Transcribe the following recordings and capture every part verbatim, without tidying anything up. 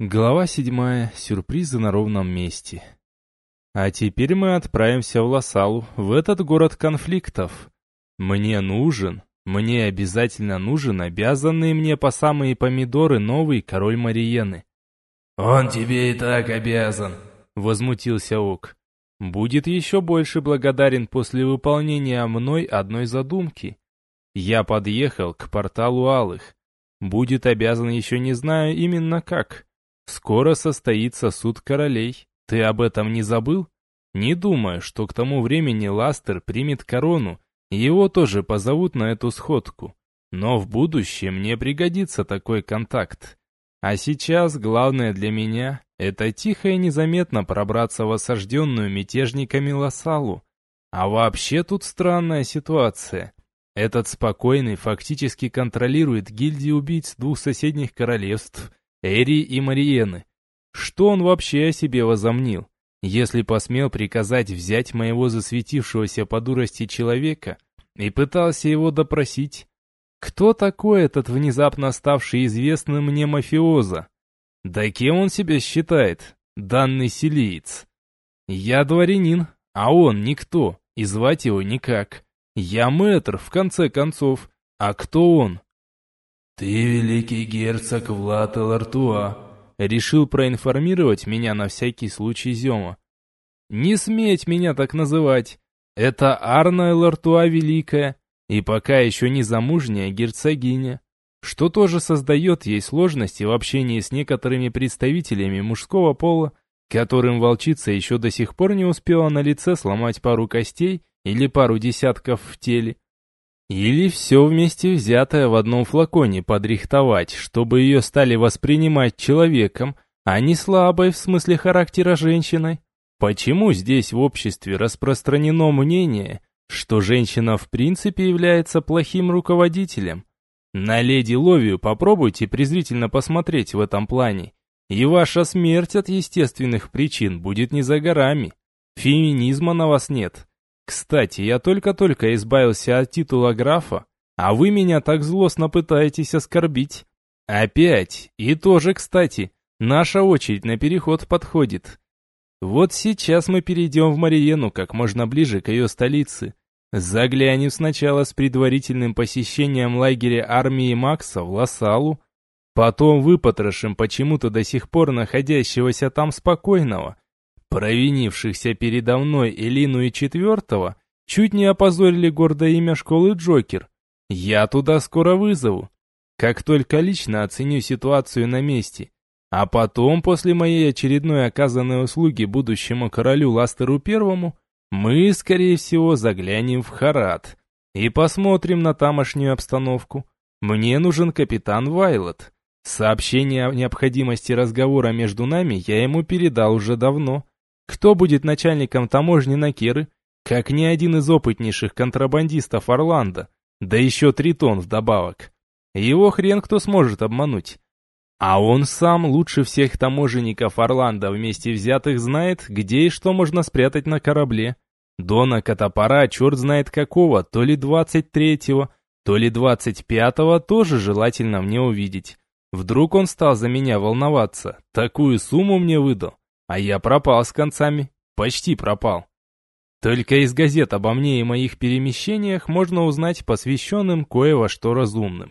Глава седьмая. Сюрпризы на ровном месте. А теперь мы отправимся в Лассалу, в этот город конфликтов. Мне нужен, мне обязательно нужен обязанный мне по самые помидоры новый король Мариены. «Он тебе и так обязан», — возмутился Ок. «Будет еще больше благодарен после выполнения мной одной задумки. Я подъехал к порталу Алых. Будет обязан еще не знаю именно как. Скоро состоится суд королей. Ты об этом не забыл? Не думаю, что к тому времени Ластер примет корону, и его тоже позовут на эту сходку. Но в будущем мне пригодится такой контакт. А сейчас главное для меня — это тихо и незаметно пробраться в осажденную мятежниками Лассалу. А вообще тут странная ситуация. Этот спокойный фактически контролирует гильдии убийц двух соседних королевств — Эри и Мариены. Что он вообще о себе возомнил, если посмел приказать взять моего засветившегося по дурости человека и пытался его допросить? Кто такой этот внезапно ставший известным мне мафиоза? Да кем он себя считает, данный силиец? Я дворянин, а он никто, и звать его никак. Я мэтр, в конце концов, а кто он? «Ты великий герцог Влад Элартуа», — решил проинформировать меня на всякий случай Зема. «Не сметь меня так называть. Это Арна Элартуа Великая, и пока еще не замужняя герцогиня, что тоже создает ей сложности в общении с некоторыми представителями мужского пола, которым волчица еще до сих пор не успела на лице сломать пару костей или пару десятков в теле. Или все вместе взятое в одном флаконе подрихтовать, чтобы ее стали воспринимать человеком, а не слабой в смысле характера женщиной. Почему здесь в обществе распространено мнение, что женщина в принципе является плохим руководителем? На леди Ловию попробуйте презрительно посмотреть в этом плане, и ваша смерть от естественных причин будет не за горами. Феминизма на вас нет. Кстати, я только-только избавился от титула графа, а вы меня так злостно пытаетесь оскорбить. Опять, и тоже, кстати, наша очередь на переход подходит. Вот сейчас мы перейдем в Мариену как можно ближе к ее столице. Заглянем сначала с предварительным посещением лагеря армии Макса в Лассалу, потом выпотрошим почему-то до сих пор находящегося там спокойного, провинившихся передо мной Элину и Четвертого, чуть не опозорили гордое имя школы Джокер. Я туда скоро вызову, как только лично оценю ситуацию на месте. А потом, после моей очередной оказанной услуги будущему королю Ластеру Первому, мы, скорее всего, заглянем в Харат и посмотрим на тамошнюю обстановку. Мне нужен капитан Вайлот. Сообщение о необходимости разговора между нами я ему передал уже давно. Кто будет начальником таможни Накеры, как ни один из опытнейших контрабандистов Орландо, да еще Тритон вдобавок. Его хрен кто сможет обмануть. А он сам лучше всех таможенников Орландо вместе взятых знает, где и что можно спрятать на корабле. Дона Катапара черт знает какого, то ли двадцать третьего, то ли двадцать пятого тоже желательно мне увидеть. Вдруг он стал за меня волноваться, такую сумму мне выдал. А я пропал с концами, почти пропал. Только из газет обо мне и моих перемещениях можно узнать посвященным кое во что разумным.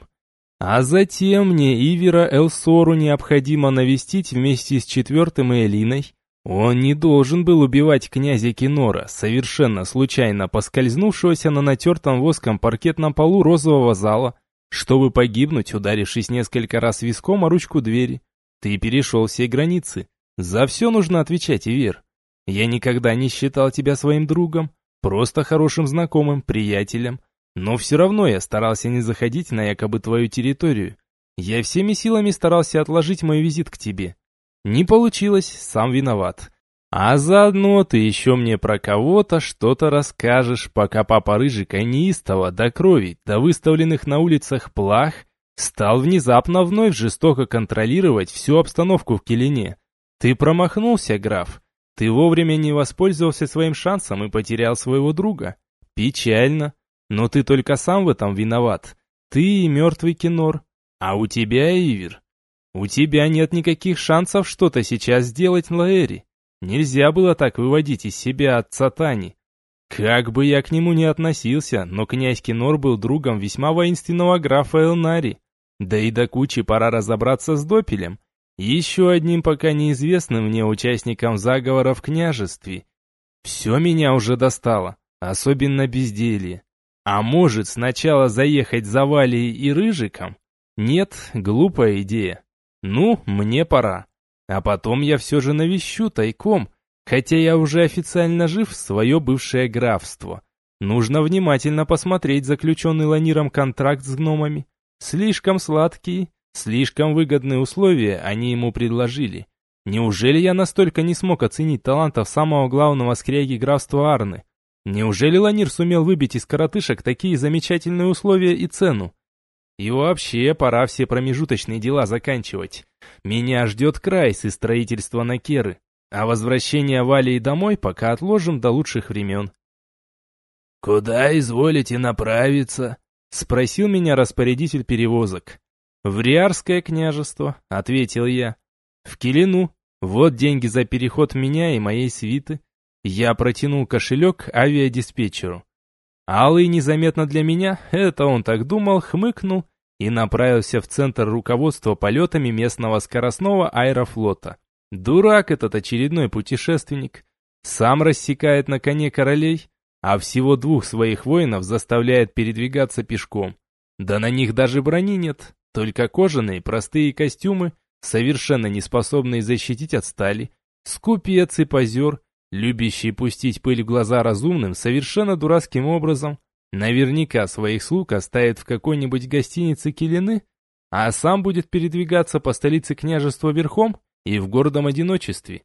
А затем мне Ивера Элсору необходимо навестить вместе с Четвертым и Элиной. Он не должен был убивать князя Кинора, совершенно случайно поскользнувшегося на натертом воском паркетном полу розового зала, чтобы погибнуть, ударившись несколько раз виском о ручку двери. Ты перешел все границы. За все нужно отвечать, Ивер. Я никогда не считал тебя своим другом, просто хорошим знакомым, приятелем. Но все равно я старался не заходить на якобы твою территорию. Я всеми силами старался отложить мой визит к тебе. Не получилось, сам виноват. А заодно ты еще мне про кого-то что-то расскажешь, пока папа Рыжика неистово до крови, до выставленных на улицах плах, стал внезапно вновь жестоко контролировать всю обстановку в Келине. Ты промахнулся, граф. Ты вовремя не воспользовался своим шансом и потерял своего друга. Печально. Но ты только сам в этом виноват. Ты и мертвый Кинор. А у тебя, Ивер, У тебя нет никаких шансов что-то сейчас сделать, Лаэри. Нельзя было так выводить из себя отца Тани. Как бы я к нему ни относился, но князь Кинор был другом весьма воинственного графа Элнари. Да и до кучи пора разобраться с Допелем, еще одним пока неизвестным мне участником заговора в княжестве. Все меня уже достало, особенно безделье. А может, сначала заехать за Валей и Рыжиком? Нет, глупая идея. Ну, мне пора. А потом я все же навещу тайком, хотя я уже официально жив в свое бывшее графство. Нужно внимательно посмотреть заключенный Ланиром контракт с гномами. Слишком сладкие, слишком выгодные условия они ему предложили. Неужели я настолько не смог оценить талантов самого главного скряги графства Арны? Неужели Ланир сумел выбить из коротышек такие замечательные условия и цену? И вообще, пора все промежуточные дела заканчивать. Меня ждет Крайс и строительство Накеры, а возвращение Валии домой пока отложим до лучших времен. «Куда изволите направиться?» — спросил меня распорядитель перевозок. «В Риарское княжество», — ответил я. «В Килину. Вот деньги за переход меня и моей свиты». Я протянул кошелек авиадиспетчеру. Алый незаметно для меня, это он так думал, хмыкнул и направился в центр руководства полетами местного скоростного аэрофлота. Дурак этот очередной путешественник. Сам рассекает на коне королей, а всего двух своих воинов заставляет передвигаться пешком. Да на них даже брони нет, только кожаные простые костюмы, совершенно не способные защитить от стали. Скупец и позер, любящий пустить пыль в глаза разумным совершенно дурацким образом, наверняка своих слуг оставит в какой-нибудь гостинице Килины, а сам будет передвигаться по столице княжества верхом и в гордом одиночестве.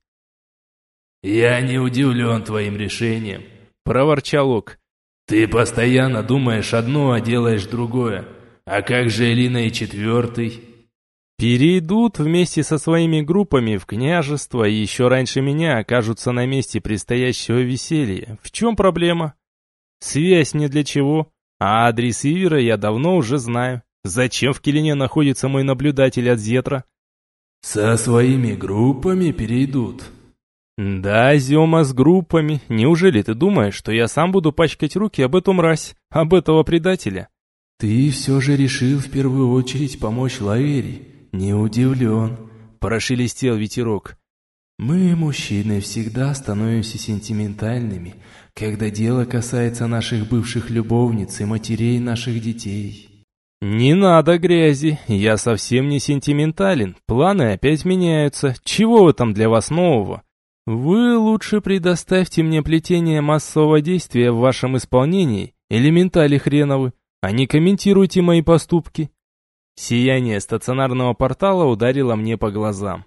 «Я не удивлен твоим решением», — проворчал Ок. «Ты постоянно думаешь одно, а делаешь другое. А как же Элина и четвертый?» «Перейдут вместе со своими группами в княжество и еще раньше меня окажутся на месте предстоящего веселья. В чем проблема? Связь не для чего, а адрес Ивера я давно уже знаю. Зачем в Килине находится мой наблюдатель от Зетра?» «Со своими группами перейдут». «Да, Зема, с группами. Неужели ты думаешь, что я сам буду пачкать руки об эту мразь, об этого предателя?» «Ты все же решил в первую очередь помочь Лаэри. Не удивлен», — прошелестел ветерок. «Мы, мужчины, всегда становимся сентиментальными, когда дело касается наших бывших любовниц и матерей наших детей». «Не надо грязи, я совсем не сентиментален, планы опять меняются. Чего в этом для вас нового? Вы лучше предоставьте мне плетение массового действия в вашем исполнении, элементали хреновы, а не комментируйте мои поступки». Сияние стационарного портала ударило мне по глазам.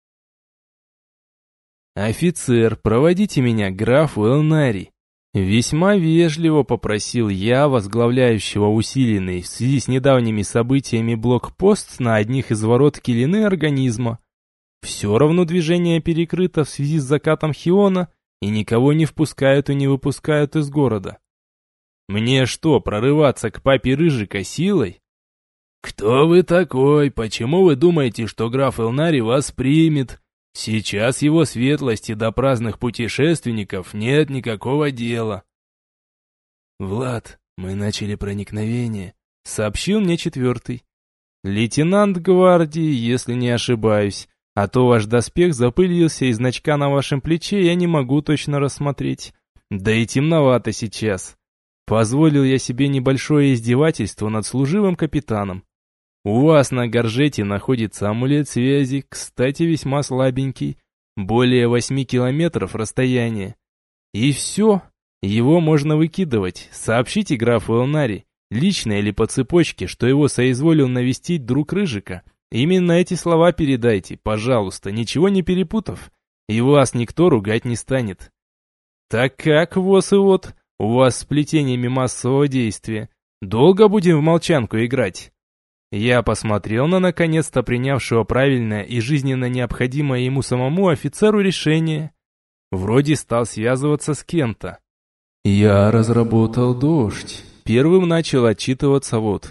«Офицер, проводите меня к графу Элнари». Весьма вежливо попросил я, возглавляющего усиленный в связи с недавними событиями блокпост на одних из ворот Килины организма. Все равно движение перекрыто в связи с закатом Хиона, и никого не впускают и не выпускают из города. Мне что, прорываться к папе Рыжика силой? «Кто вы такой? Почему вы думаете, что граф Элнари вас примет? Сейчас его светлости до праздных путешественников нет никакого дела». «Влад, мы начали проникновение», — сообщил мне четвертый. «Лейтенант гвардии, если не ошибаюсь, а то ваш доспех запылился и значка на вашем плече я не могу точно рассмотреть. Да и темновато сейчас. Позволил я себе небольшое издевательство над служивым капитаном. У вас на горжете находится амулет связи, кстати, весьма слабенький, более восьми километров расстояния. И все, его можно выкидывать. Сообщите графу Элнари, лично или по цепочке, что его соизволил навестить друг Рыжика. Именно эти слова передайте, пожалуйста, ничего не перепутав, и вас никто ругать не станет. Так как, воз и вот, у вас с плетениями массового действия, долго будем в молчанку играть?» Я посмотрел на наконец-то принявшего правильное и жизненно необходимое ему самому офицеру решение. Вроде стал связываться с кем-то. «Я разработал дождь», — первым начал отчитываться вот.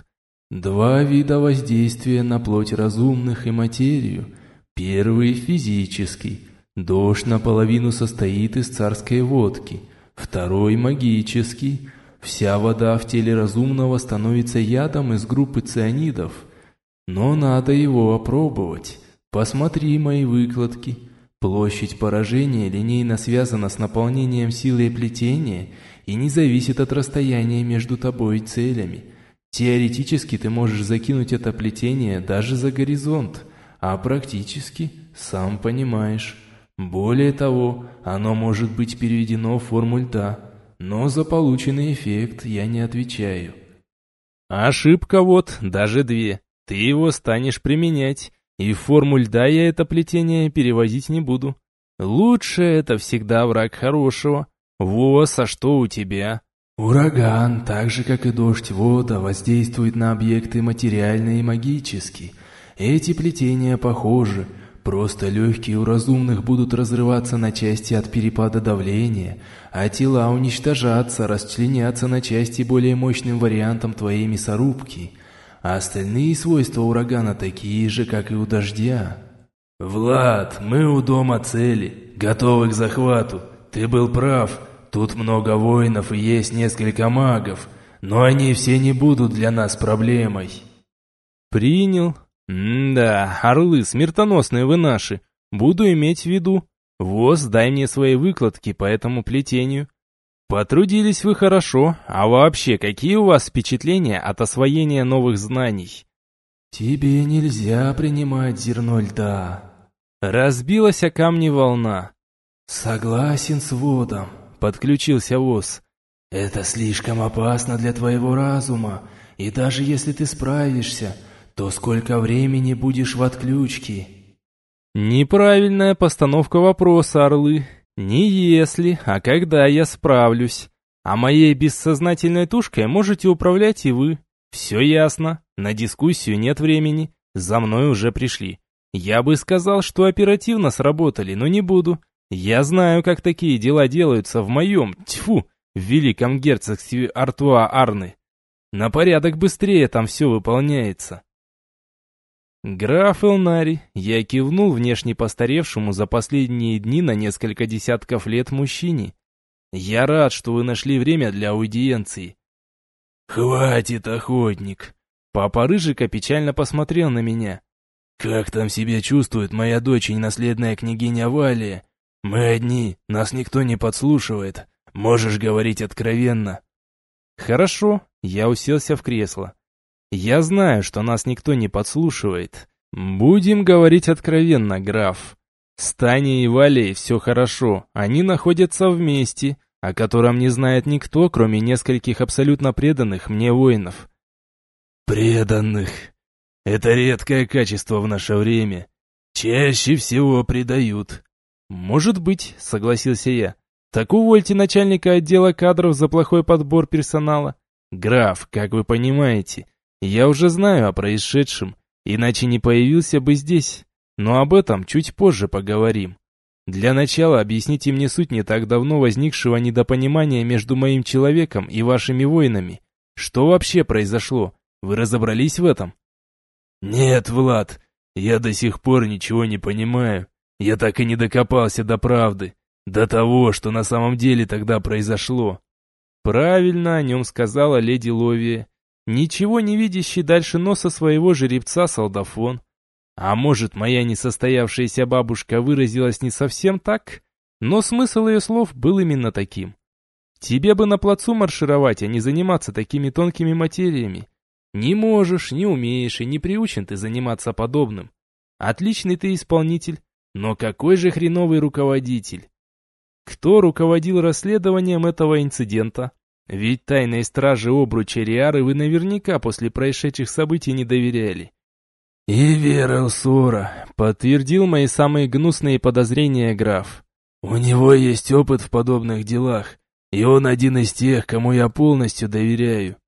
Два вида воздействия на плоть разумных и материю. Первый – физический. Дождь наполовину состоит из царской водки. Второй – магический. Вся вода в теле разумного становится ядом из группы цианидов. Но надо его опробовать. Посмотри мои выкладки. Площадь поражения линейно связана с наполнением силой плетения и не зависит от расстояния между тобой и целями. Теоретически ты можешь закинуть это плетение даже за горизонт, а практически, сам понимаешь. Более того, оно может быть переведено в форму льда, но за полученный эффект я не отвечаю. Ошибка вот, даже две. Ты его станешь применять, и в форму льда я это плетение перевозить не буду. Лучше это всегда враг хорошего. Воз, а что у тебя? Ураган, так же как и дождь вода, воздействует на объекты материальные и магические. Эти плетения похожи, просто легкие у разумных будут разрываться на части от перепада давления, а тела уничтожаться, расчленяться на части более мощным вариантом твоей мясорубки. А остальные свойства урагана такие же, как и у дождя. «Влад, мы у дома цели, готовы к захвату. Ты был прав, тут много воинов и есть несколько магов, но они все не будут для нас проблемой». «Принял. М-да, орлы, смертоносные вы наши. Буду иметь в виду. Воз, дай мне свои выкладки по этому плетению. Потрудились вы хорошо, а вообще, какие у вас впечатления от освоения новых знаний?» «Тебе нельзя принимать зерно льда». Разбилась о камни волна. «Согласен с водом», — подключился Воз. «Это слишком опасно для твоего разума, и даже если ты справишься, то сколько времени будешь в отключке?» Неправильная постановка вопроса, орлы. Не если, а когда я справлюсь. А моей бессознательной тушкой можете управлять и вы. Все ясно. На дискуссию нет времени. За мной уже пришли. Я бы сказал, что оперативно сработали, но не буду. Я знаю, как такие дела делаются в моем, тьфу, в великом герцогстве Артуа-Арны. На порядок быстрее там все выполняется. «Граф Элнари», я кивнул внешне постаревшему за последние дни на несколько десятков лет мужчине. «Я рад, что вы нашли время для аудиенции». «Хватит, охотник!» Папа Рыжика печально посмотрел на меня. «Как там себя чувствует моя дочь и наследная княгиня Валия? Мы одни, нас никто не подслушивает. Можешь говорить откровенно». «Хорошо», я уселся в кресло. «Я знаю, что нас никто не подслушивает. Будем говорить откровенно, граф. С Таней и Валей все хорошо, они находятся вместе, о котором не знает никто, кроме нескольких абсолютно преданных мне воинов». «Преданных. Это редкое качество в наше время. Чаще всего предают». «Может быть», — согласился я. «Так увольте начальника отдела кадров за плохой подбор персонала. Граф, как вы понимаете, я уже знаю о происшедшем, иначе не появился бы здесь. Но об этом чуть позже поговорим. Для начала объясните мне суть не так давно возникшего недопонимания между моим человеком и вашими воинами. Что вообще произошло? Вы разобрались в этом?» «Нет, Влад, я до сих пор ничего не понимаю. Я так и не докопался до правды, до того, что на самом деле тогда произошло». Правильно о нем сказала леди Ловия, ничего не видящий дальше носа своего жеребца солдафон. А может, моя несостоявшаяся бабушка выразилась не совсем так, но смысл ее слов был именно таким. Тебе бы на плацу маршировать, а не заниматься такими тонкими материями. Не можешь, не умеешь и не приучен ты заниматься подобным. Отличный ты исполнитель, но какой же хреновый руководитель. Кто руководил расследованием этого инцидента? Ведь тайной страже обруча Риары вы наверняка после происшедших событий не доверяли. «И Вера Сора», — подтвердил мои самые гнусные подозрения граф. «У него есть опыт в подобных делах, и он один из тех, кому я полностью доверяю».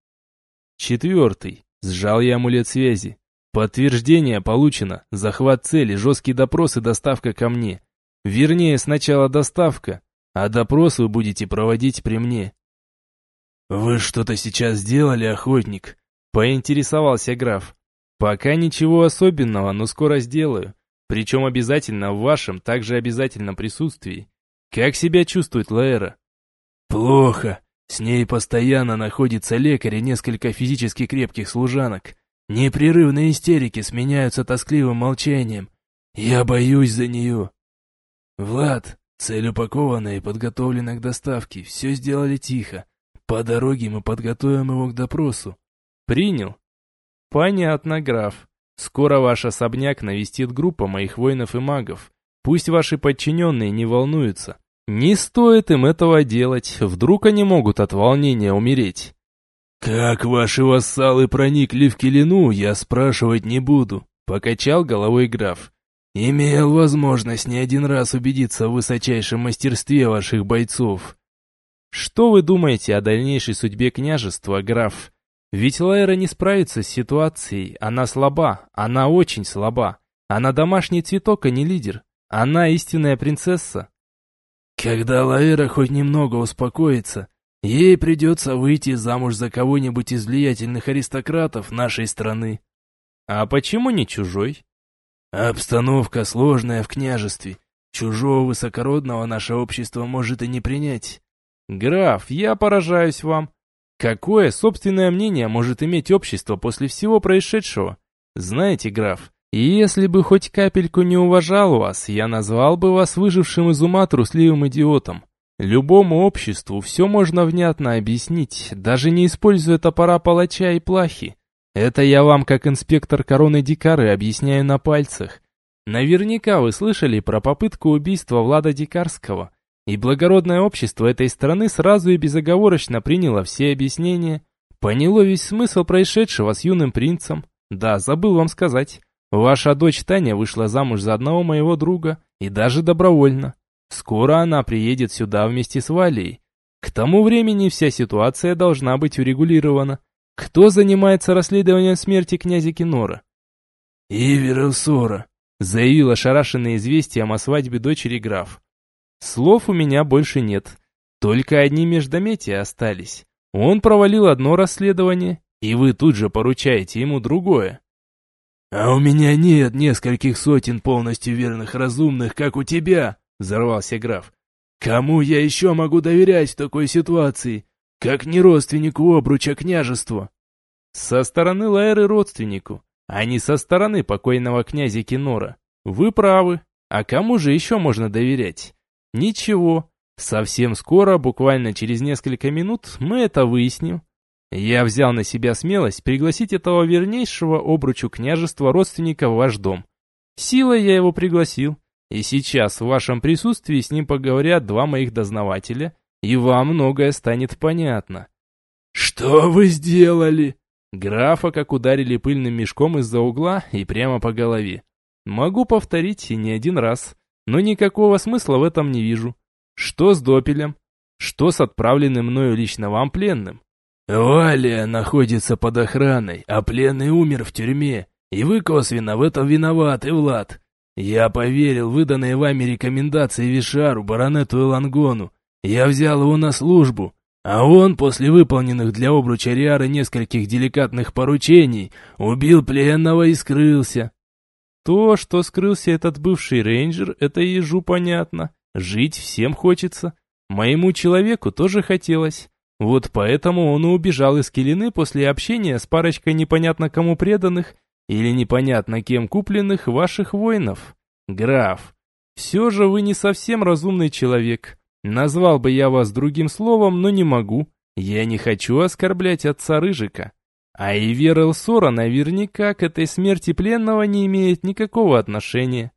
Четвертый. Сжал я амулет связи. Подтверждение получено. Захват цели, жесткий допрос и доставка ко мне. Вернее, сначала доставка, а допрос вы будете проводить при мне. «Вы что-то сейчас сделали, охотник? Поинтересовался граф. Пока ничего особенного, но скоро сделаю. Причем обязательно в вашем, также обязательном присутствии. Как себя чувствует Лаэра? Плохо. С ней постоянно находится лекарь и несколько физически крепких служанок. Непрерывные истерики сменяются тоскливым молчанием. Я боюсь за нее. Влад, цель упакована и подготовлена к доставке. Все сделали тихо. По дороге мы подготовим его к допросу. Принял. Понятно, граф. Скоро ваш особняк навестит группа моих воинов и магов. Пусть ваши подчиненные не волнуются. Не стоит им этого делать, вдруг они могут от волнения умереть. Как ваши вассалы проникли в Келину, я спрашивать не буду, покачал головой граф. Имел возможность не один раз убедиться в высочайшем мастерстве ваших бойцов. Что вы думаете о дальнейшей судьбе княжества, граф? Ведь Лаэра не справится с ситуацией, она слаба, она очень слаба. Она домашний цветок, а не лидер. Она истинная принцесса. Когда Лаэра хоть немного успокоится, ей придется выйти замуж за кого-нибудь из влиятельных аристократов нашей страны. А почему не чужой? Обстановка сложная в княжестве. Чужого высокородного наше общество может и не принять. Граф, я поражаюсь вам. Какое собственное мнение может иметь общество после всего происшедшего? Знаете, граф, если бы хоть капельку не уважал вас, я назвал бы вас выжившим из ума трусливым идиотом. Любому обществу все можно внятно объяснить, даже не используя топора палача и плахи. Это я вам, как инспектор короны Дикары, объясняю на пальцах. Наверняка вы слышали про попытку убийства Влада Дикарского. И благородное общество этой страны сразу и безоговорочно приняло все объяснения, поняло весь смысл происшедшего с юным принцем. Да, забыл вам сказать, ваша дочь Таня вышла замуж за одного моего друга, и даже добровольно. Скоро она приедет сюда вместе с Валией. К тому времени вся ситуация должна быть урегулирована. Кто занимается расследованием смерти князя Кинора? Ивер Элсора, заявил ошарашенный известием о свадьбе дочери граф. Слов у меня больше нет. Только одни междометия остались. Он провалил одно расследование, и вы тут же поручаете ему другое. А у меня нет нескольких сотен полностью верных разумных, как у тебя, взорвался граф. Кому я еще могу доверять в такой ситуации, как не родственнику обруча княжества? Со стороны Лаэры родственнику, а не со стороны покойного князя Кинора. Вы правы. А кому же еще можно доверять? Ничего, совсем скоро, буквально через несколько минут, мы это выясним. Я взял на себя смелость пригласить этого вернейшего обручу княжества родственника в ваш дом. Силой я его пригласил, и сейчас в вашем присутствии с ним поговорят два моих дознавателя, и вам многое станет понятно. Что вы сделали? Графа как ударили пыльным мешком из-за угла и прямо по голове. Могу повторить и не один раз. Но никакого смысла в этом не вижу. Что с Допелем? Что с отправленным мною лично вам пленным? Валия находится под охраной, а пленный умер в тюрьме. И вы косвенно в этом виноваты, Влад. Я поверил выданной вами рекомендации Вишару, баронету Элангону. Я взял его на службу, а он, после выполненных для обруча Риары нескольких деликатных поручений, убил пленного и скрылся. То, что скрылся этот бывший рейнджер, это ежу понятно. Жить всем хочется. Моему человеку тоже хотелось. Вот поэтому он и убежал из Келины после общения с парочкой непонятно кому преданных или непонятно кем купленных ваших воинов. Граф, все же вы не совсем разумный человек. Назвал бы я вас другим словом, но не могу. Я не хочу оскорблять отца Рыжика. А Ивер Элсора наверняка к этой смерти пленного не имеет никакого отношения.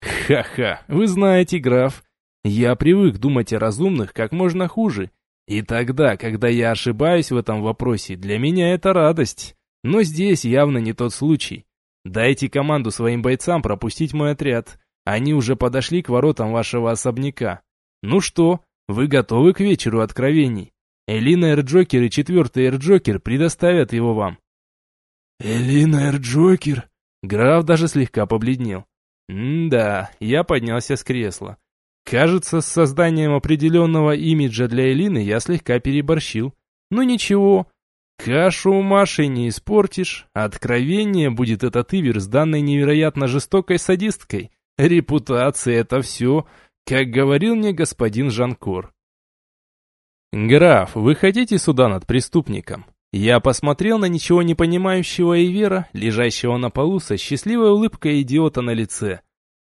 Ха-ха, вы знаете, граф, я привык думать о разумных как можно хуже. И тогда, когда я ошибаюсь в этом вопросе, для меня это радость. Но здесь явно не тот случай. Дайте команду своим бойцам пропустить мой отряд. Они уже подошли к воротам вашего особняка. Ну что, вы готовы к вечеру откровений? Элина Эрджокер и четвертый Эрджокер предоставят его вам. Элина Эрджокер? Граф даже слегка побледнел. М-да, я поднялся с кресла. Кажется, с созданием определенного имиджа для Элины я слегка переборщил. Ну ничего, Кашу у Маши не испортишь, откровение будет этот Ивер с данной невероятно жестокой садисткой. Репутация — это все, как говорил мне господин Жанкор. «Граф, вы хотите суда над преступником?» Я посмотрел на ничего не понимающего Ивера, лежащего на полу со счастливой улыбкой идиота на лице.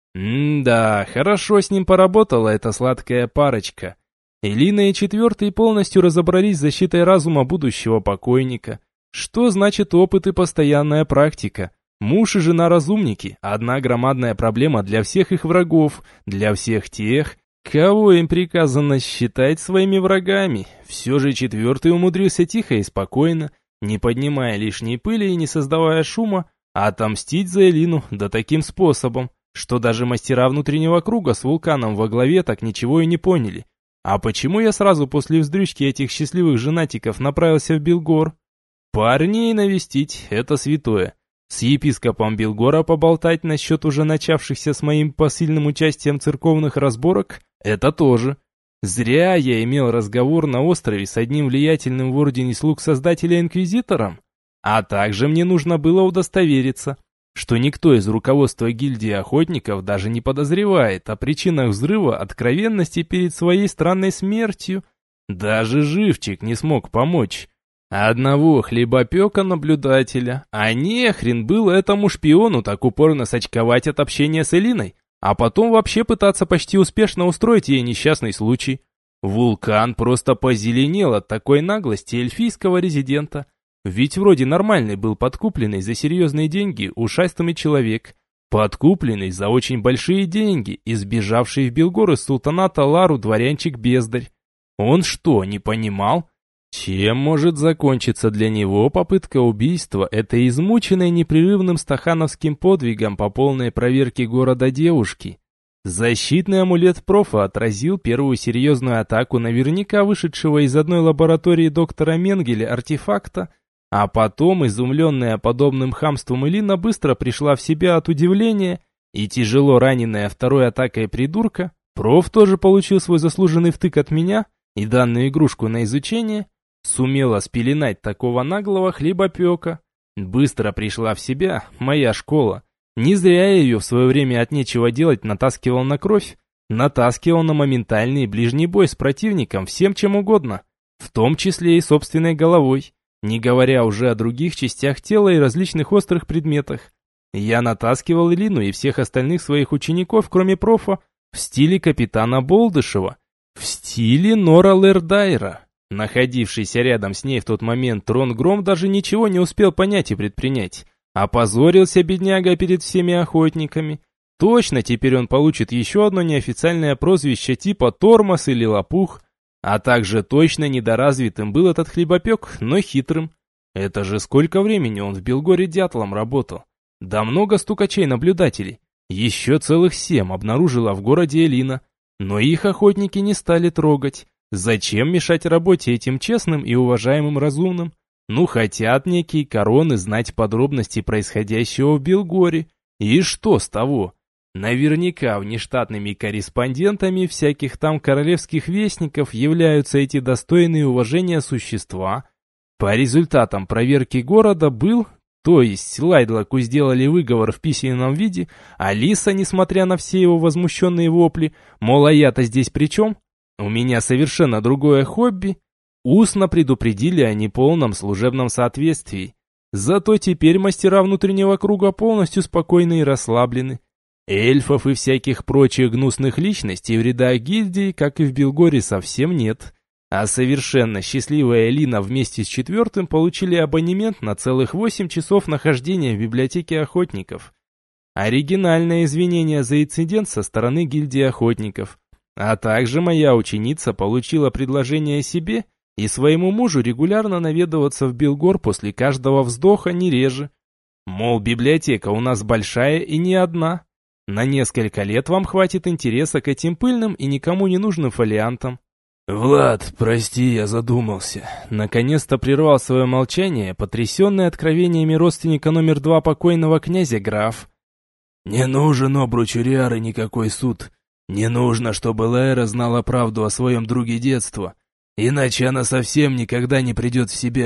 М-да, хорошо с ним поработала эта сладкая парочка. Элина и Четвертый полностью разобрались с защитой разума будущего покойника. Что значит опыт и постоянная практика? Муж и жена разумники – одна громадная проблема для всех их врагов, для всех тех, кого им приказано считать своими врагами. Все же Четвертый умудрился тихо и спокойно, не поднимая лишней пыли и не создавая шума, отомстить за Элину, да таким способом, что даже мастера внутреннего круга с вулканом во главе так ничего и не поняли. А почему я сразу после вздрючки этих счастливых женатиков направился в Белгор? Парней навестить – это святое. С епископом Белгора поболтать насчет уже начавшихся с моим посильным участием церковных разборок – это тоже. Зря я имел разговор на острове с одним влиятельным в ордене слуг Создателя Инквизитором. А также мне нужно было удостовериться, что никто из руководства гильдии охотников даже не подозревает о причинах взрыва откровенности перед своей странной смертью. Даже Живчик не смог помочь. Одного хлебопека-наблюдателя, а нехрен было этому шпиону так упорно сочковать от общения с Элиной, а потом вообще пытаться почти успешно устроить ей несчастный случай. Вулкан просто позеленел от такой наглости эльфийского резидента. Ведь вроде нормальный был подкупленный за серьезные деньги ушастый человек, подкупленный за очень большие деньги и сбежавший в Белгор из султаната Лару дворянчик-бездарь. Он что, не понимал? Чем может закончиться для него попытка убийства этой измученной непрерывным стахановским подвигом по полной проверке города девушки? Защитный амулет профа отразил первую серьезную атаку наверняка вышедшего из одной лаборатории доктора Менгеля артефакта, а потом, изумленная подобным хамством Элина, быстро пришла в себя от удивления, и тяжело раненая второй атакой придурка, проф тоже получил свой заслуженный втык от меня и данную игрушку на изучение, сумела спеленать такого наглого хлебопека. Быстро пришла в себя моя школа. Не зря я ее в свое время от нечего делать натаскивал на кровь, натаскивал на моментальный ближний бой с противником всем чем угодно, в том числе и собственной головой. Не говоря уже о других частях тела и различных острых предметах. Я натаскивал Элину и всех остальных своих учеников, кроме профа, в стиле капитана Болдышева, в стиле Нора Лердайра. Находившийся рядом с ней в тот момент Трон Гром даже ничего не успел понять и предпринять. Опозорился бедняга перед всеми охотниками. Точно теперь он получит еще одно неофициальное прозвище типа Тормоз или Лопух. А также точно недоразвитым был этот хлебопек, но хитрым. Это же сколько времени он в Белгоре дятлом работал. Да много стукачей-наблюдателей. Еще целых семь обнаружила в городе Элина. Но их охотники не стали трогать. Зачем мешать работе этим честным и уважаемым разумным? Ну, хотят некие короны знать подробности происходящего в Белгоре. И что с того? Наверняка внештатными корреспондентами всяких там королевских вестников являются эти достойные уважения существа. По результатам проверки города был, то есть Лайдлоку сделали выговор в письменном виде, а Лиса, несмотря на все его возмущенные вопли, мол, а я-то здесь при чем? У меня совершенно другое хобби, устно предупредили о неполном служебном соответствии. Зато теперь мастера внутреннего круга полностью спокойны и расслаблены. Эльфов и всяких прочих гнусных личностей в рядах гильдии, как и в Белгоре, совсем нет. А совершенно счастливая Элина вместе с Четвертым получили абонемент на целых восемь часов нахождения в библиотеке охотников. Оригинальное извинение за инцидент со стороны гильдии охотников. А также моя ученица получила предложение себе и своему мужу регулярно наведываться в Белгор после каждого вздоха не реже. Мол, библиотека у нас большая и не одна. На несколько лет вам хватит интереса к этим пыльным и никому не нужным фолиантам. «Влад, прости, я задумался». Наконец-то прервал свое молчание, потрясенный откровениями родственника номер два покойного князя граф. «Не нужен обручу Риары никакой суд. Не нужно, чтобы Лайра знала правду о своем друге детства. Иначе она совсем никогда не придет в себя.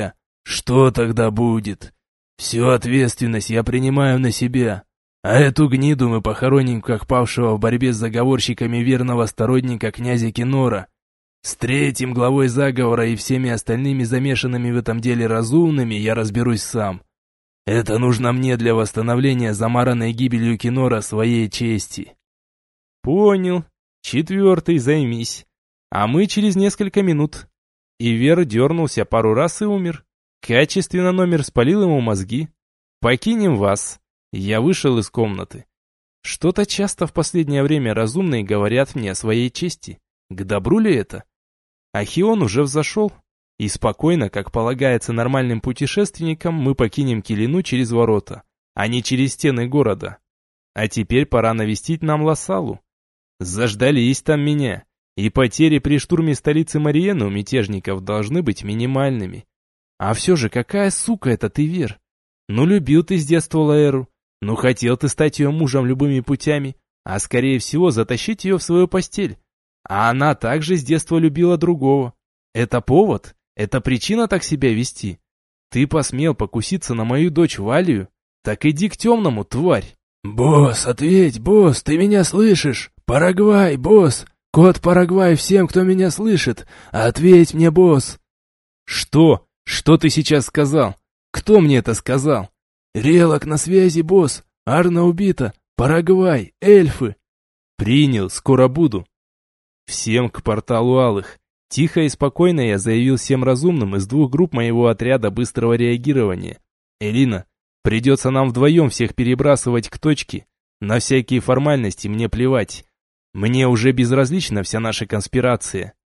Что тогда будет? Всю ответственность я принимаю на себя. А эту гниду мы похороним, как павшего в борьбе с заговорщиками верного сторонника князя Кинора. С третьим главой заговора и всеми остальными замешанными в этом деле разумными я разберусь сам. Это нужно мне для восстановления замаранной гибелью Кинора своей чести. Понял. Четвертый, займись. А мы через несколько минут. Ивер дернулся пару раз и умер. Качественно номер спалил ему мозги. Покинем вас. Я вышел из комнаты. Что-то часто в последнее время разумные говорят мне о своей чести. К добру ли это? Ахион уже взошел. И спокойно, как полагается нормальным путешественникам, мы покинем Килину через ворота, а не через стены города. А теперь пора навестить нам Лассалу. Заждались там меня, и потери при штурме столицы Мариены у мятежников должны быть минимальными. А все же, какая сука этот Ивер? Ну, любил ты с детства Лаэру, ну, хотел ты стать ее мужем любыми путями, а скорее всего затащить ее в свою постель. А она также с детства любила другого. Это повод? Это причина так себя вести? Ты посмел покуситься на мою дочь Валию? Так иди к темному, тварь. Босс, ответь, босс, ты меня слышишь? Парагвай, босс, код Парагвай всем, кто меня слышит. Ответь мне, босс. Что? Что ты сейчас сказал? Кто мне это сказал? Релок на связи, босс. Арна убита. Парагвай, эльфы. Принял, скоро буду. Всем к порталу Алых. Тихо и спокойно я заявил всем разумным из двух групп моего отряда быстрого реагирования. Элина, придется нам вдвоем всех перебрасывать к точке. На всякие формальности мне плевать. Мне уже безразлична вся наша конспирация.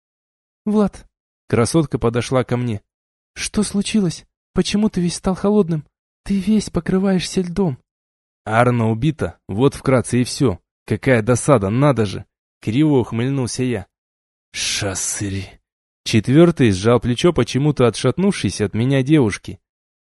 Влад, красотка подошла ко мне. Что случилось? Почему ты весь стал холодным? Ты весь покрываешься льдом. Арна убита, вот вкратце и все. Какая досада, надо же. Криво ухмыльнулся я. Шассыри. Четвертый сжал плечо почему-то отшатнувшейся от меня девушки.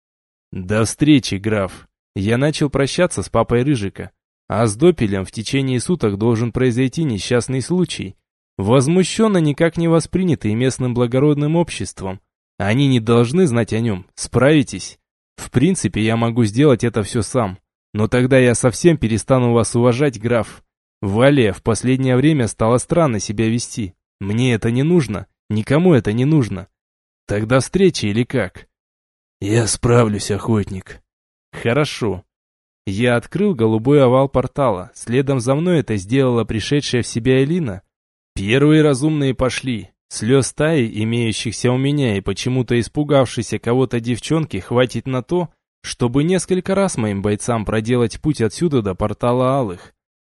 До встречи, граф. Я начал прощаться с папой Рыжика. А с Допелем в течение суток должен произойти несчастный случай. Возмущенно никак не воспринятый местным благородным обществом. Они не должны знать о нем. Справитесь? В принципе, я могу сделать это все сам. Но тогда я совсем перестану вас уважать, граф. Валия в последнее время стала странно себя вести. Мне это не нужно, никому это не нужно. Тогда встречи или как? Я справлюсь, охотник. Хорошо. Я открыл голубой овал портала, следом за мной это сделала пришедшая в себя Элина. Первые разумные пошли. Слез стаи, имеющихся у меня и почему-то испугавшейся кого-то девчонки, хватит на то, чтобы несколько раз моим бойцам проделать путь отсюда до портала Алых.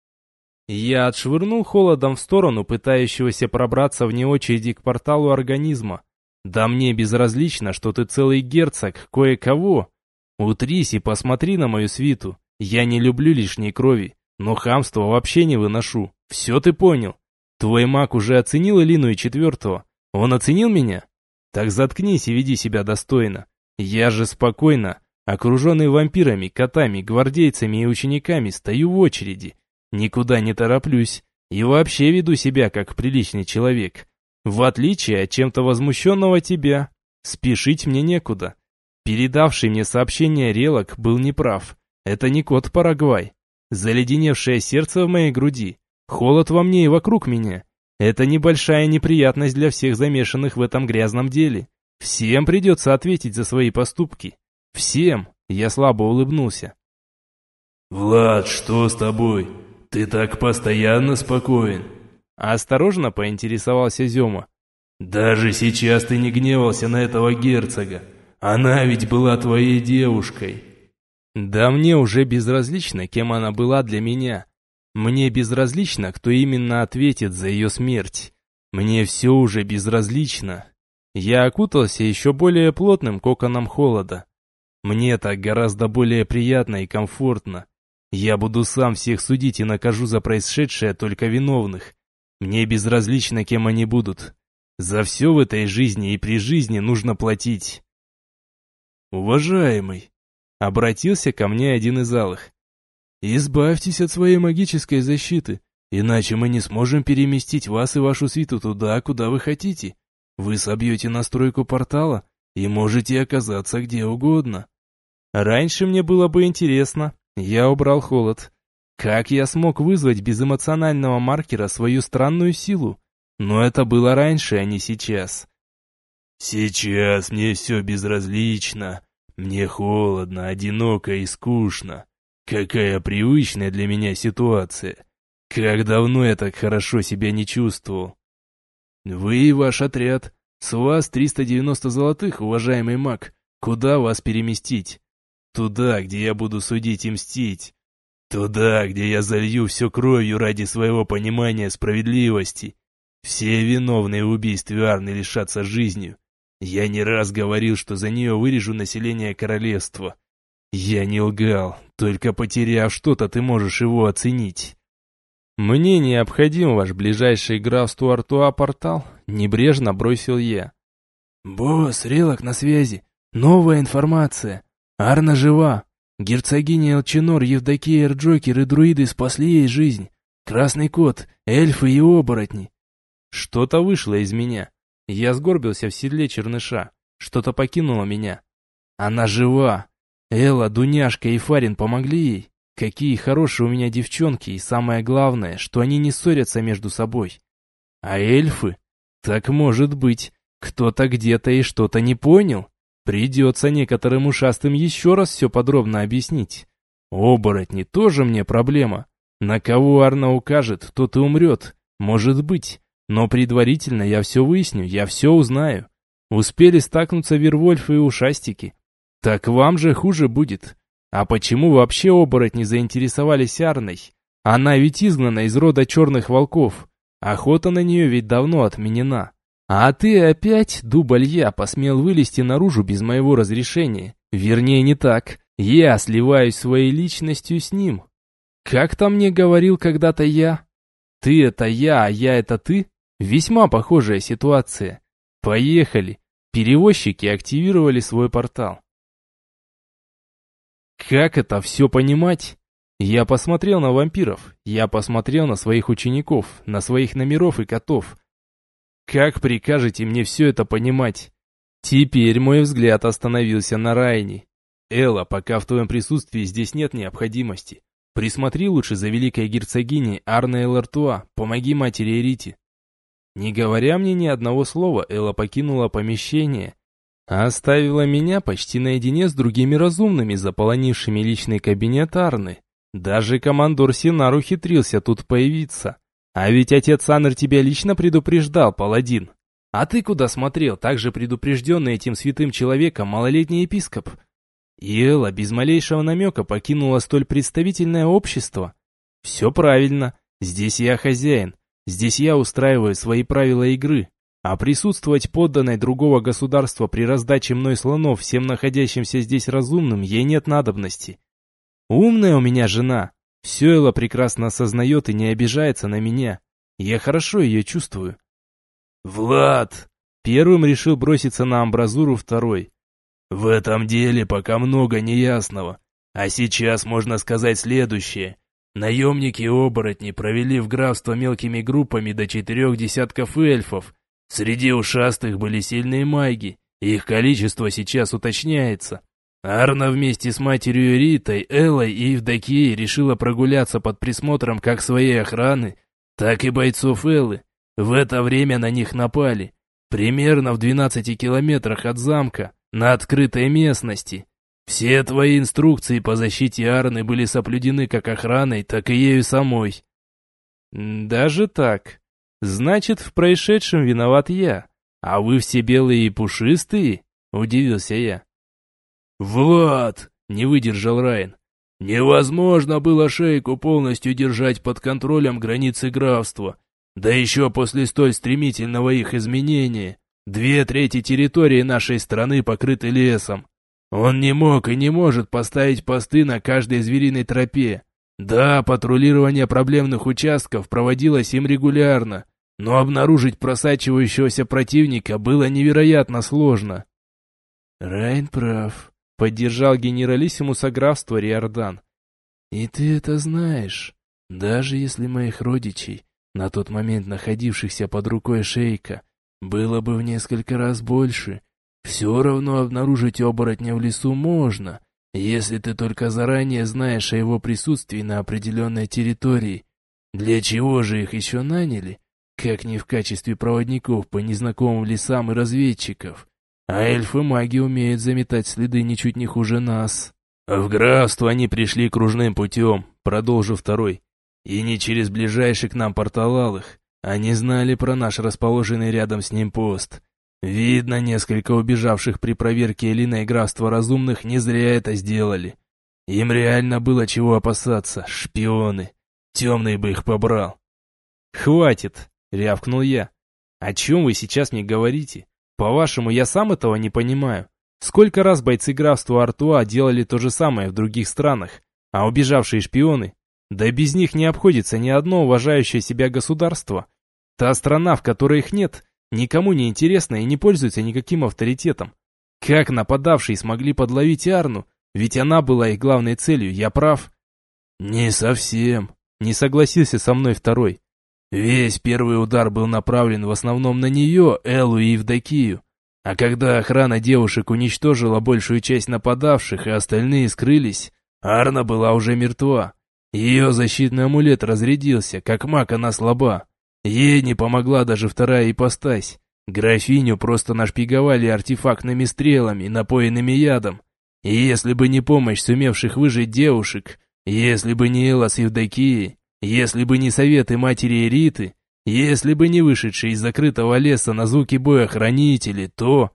Я отшвырнул холодом в сторону пытающегося пробраться вне очереди к порталу организма. Да мне безразлично, что ты целый герцог, кое-кого. Утрись и посмотри на мою свиту. Я не люблю лишней крови, но хамство вообще не выношу. Все ты понял. Твой маг уже оценил Элину и четвертого. Он оценил меня? Так заткнись и веди себя достойно. Я же спокойно, окруженный вампирами, котами, гвардейцами и учениками, стою в очереди. Никуда не тороплюсь и вообще веду себя как приличный человек. В отличие от чем-то возмущенного тебя. Спешить мне некуда. Передавший мне сообщение Релок был неправ. Это не кот Парагвай. Заледеневшее сердце в моей груди. Холод во мне и вокруг меня. Это небольшая неприятность для всех замешанных в этом грязном деле. Всем придется ответить за свои поступки. Всем. Я слабо улыбнулся. Влад, что с тобой? Ты так постоянно спокоен. Осторожно поинтересовался Зема. Даже сейчас ты не гневался на этого герцога. Она ведь была твоей девушкой. Да мне уже безразлично, кем она была для меня. Мне безразлично, кто именно ответит за ее смерть. Мне все уже безразлично. Я окутался еще более плотным коконом холода. Мне так гораздо более приятно и комфортно. Я буду сам всех судить и накажу за происшедшее только виновных. Мне безразлично, кем они будут. За все в этой жизни и при жизни нужно платить. Уважаемый, обратился ко мне один из алых. Избавьтесь от своей магической защиты, иначе мы не сможем переместить вас и вашу свиту туда, куда вы хотите. Вы собьете настройку портала, и можете оказаться где угодно. Раньше мне было бы интересно, я убрал холод. Как я смог вызвать без эмоционального маркера свою странную силу? Но это было раньше, а не сейчас. Сейчас мне все безразлично. Мне холодно, одиноко и скучно. Какая привычная для меня ситуация. Как давно я так хорошо себя не чувствовал. Вы и ваш отряд. С вас триста девяносто золотых, уважаемый маг. Куда вас переместить? Туда, где я буду судить и мстить. Туда, где я залью все кровью ради своего понимания справедливости. Все виновные в убийстве Арны лишатся жизнью. Я не раз говорил, что за нее вырежу население королевства. Я не лгал, только потеряв что-то, ты можешь его оценить. Мне необходим ваш ближайший графству Артуа портал, небрежно бросил я. Босс, Релок на связи. Новая информация. Арна жива. Герцогиня Элчинор, Евдокия Эрджокер и друиды спасли ей жизнь. Красный кот, эльфы и оборотни. Что-то вышло из меня. Я сгорбился в седле черныша. Что-то покинуло меня. Она жива. Элла, Дуняшка и Фарин помогли ей. Какие хорошие у меня девчонки, и самое главное, что они не ссорятся между собой. А эльфы? Так может быть, кто-то где-то и что-то не понял. Придется некоторым ушастым еще раз все подробно объяснить. Оборотни тоже мне проблема. На кого Арна укажет, тот и умрет. Может быть. Но предварительно я все выясню, я все узнаю. Успели стакнуться Вервольфы и ушастики. Так вам же хуже будет. А почему вообще оборотни заинтересовались Арной? Она ведь изгнана из рода черных волков. Охота на нее ведь давно отменена. А ты опять, дубль я, посмел вылезти наружу без моего разрешения. Вернее, не так. Я сливаюсь своей личностью с ним. Как там мне говорил когда-то я? Ты это я, а я это ты? Весьма похожая ситуация. Поехали. Перевозчики активировали свой портал. Как это все понимать? Я посмотрел на вампиров, я посмотрел на своих учеников, на своих номеров и котов. Как прикажете мне все это понимать? Теперь мой взгляд остановился на Райне. Элла, пока в твоем присутствии здесь нет необходимости. Присмотри лучше за великой герцогиней Арной Лартуа, помоги матери Эрите. Не говоря мне ни одного слова, Элла покинула помещение, а оставила меня почти наедине с другими разумными, заполонившими личный кабинет Арны. Даже командор Синар ухитрился тут появиться. А ведь отец Аннер тебя лично предупреждал, паладин. А ты куда смотрел, также предупрежденный этим святым человеком малолетний епископ? И Элла без малейшего намека покинула столь представительное общество. Все правильно, здесь я хозяин, здесь я устраиваю свои правила игры. А присутствовать подданной другого государства при раздаче мной слонов всем находящимся здесь разумным ей нет надобности. Умная у меня жена. Все Элла прекрасно осознает и не обижается на меня. Я хорошо ее чувствую. Влад! Первым решил броситься на амбразуру второй. В этом деле пока много неясного. А сейчас можно сказать следующее. Наемники-оборотни провели в графство мелкими группами до четырех десятков эльфов. Среди ушастых были сильные маги. Их количество сейчас уточняется. Арна вместе с матерью Ритой, Эллой и Евдокией решила прогуляться под присмотром как своей охраны, так и бойцов Эллы. В это время на них напали. Примерно в двенадцати километрах от замка, на открытой местности. Все твои инструкции по защите Арны были соблюдены как охраной, так и ею самой. Даже так? Значит, в происшедшем виноват я. А вы все белые и пушистые? Удивился я. «Влад!» — не выдержал Райан. «Невозможно было шейку полностью держать под контролем границы графства. Да еще после столь стремительного их изменения. Две трети территории нашей страны покрыты лесом. Он не мог и не может поставить посты на каждой звериной тропе. Да, патрулирование проблемных участков проводилось им регулярно, но обнаружить просачивающегося противника было невероятно сложно». Райан прав. Поддержал генералиссимуса графства Риордан. И ты это знаешь. Даже если моих родичей, на тот момент находившихся под рукой шейка, было бы в несколько раз больше, Все равно обнаружить оборотня в лесу можно, если ты только заранее знаешь о его присутствии на определенной территории. Для чего же их еще наняли? Как не в качестве проводников по незнакомым лесам и разведчиков. А эльфы-маги умеют заметать следы ничуть не хуже нас. В графство они пришли кружным путем, продолжил второй. И не через ближайший к нам портал Алых. Они знали про наш расположенный рядом с ним пост. Видно, несколько убежавших при проверке Элиной графства разумных не зря это сделали. Им реально было чего опасаться, шпионы. Темный бы их побрал. «Хватит!» — рявкнул я. «О чем вы сейчас мне говорите? По-вашему, я сам этого не понимаю. Сколько раз бойцы графства Артуа делали то же самое в других странах, а убежавшие шпионы? Да без них не обходится ни одно уважающее себя государство. Та страна, в которой их нет, никому не интересна и не пользуется никаким авторитетом. Как нападавшие смогли подловить Арну? Ведь она была их главной целью, я прав?» «Не совсем», — не согласился со мной второй. «Весь первый удар был направлен в основном на нее, Эллу и Евдокию. А когда охрана девушек уничтожила большую часть нападавших и остальные скрылись, Арна была уже мертва. Ее защитный амулет разрядился, как маг она слаба. Ей не помогла даже вторая ипостась. Графиню просто нашпиговали артефактными стрелами, напоенными ядом. И если бы не помощь сумевших выжить девушек, если бы не Элла с Евдокией, если бы не советы матери Эриты, если бы не вышедшие из закрытого леса на звуки боя хранители, то...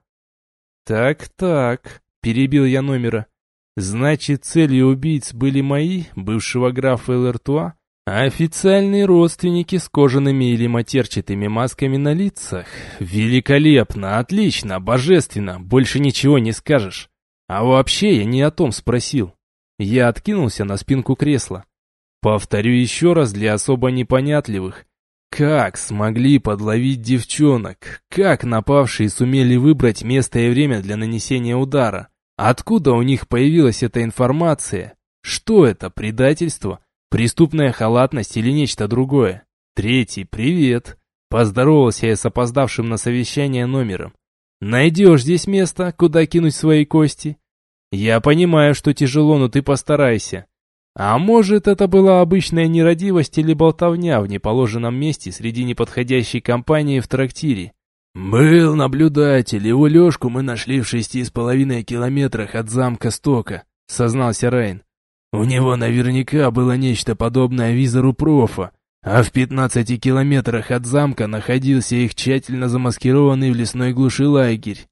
«Так-так», — перебил я номера. «Значит, целью убийц были мои, бывшего графа Элэртуа, а официальные родственники с кожаными или матерчатыми масками на лицах? Великолепно, отлично, божественно, больше ничего не скажешь. А вообще я не о том спросил». Я откинулся на спинку кресла. Повторю еще раз для особо непонятливых. Как смогли подловить девчонок? Как напавшие сумели выбрать место и время для нанесения удара? Откуда у них появилась эта информация? Что это, предательство? Преступная халатность или нечто другое? Третий, привет. Поздоровался я с опоздавшим на совещание номером. Найдешь здесь место, куда кинуть свои кости? Я понимаю, что тяжело, но ты постарайся. А может, это была обычная нерадивость или болтовня в неположенном месте среди неподходящей компании в трактире? «Был наблюдатель, его лёжку мы нашли в шести с половиной километрах от замка Стока», — сознался Рейн. «У него наверняка было нечто подобное визору профа, а в пятнадцати километрах от замка находился их тщательно замаскированный в лесной глуши лагерь».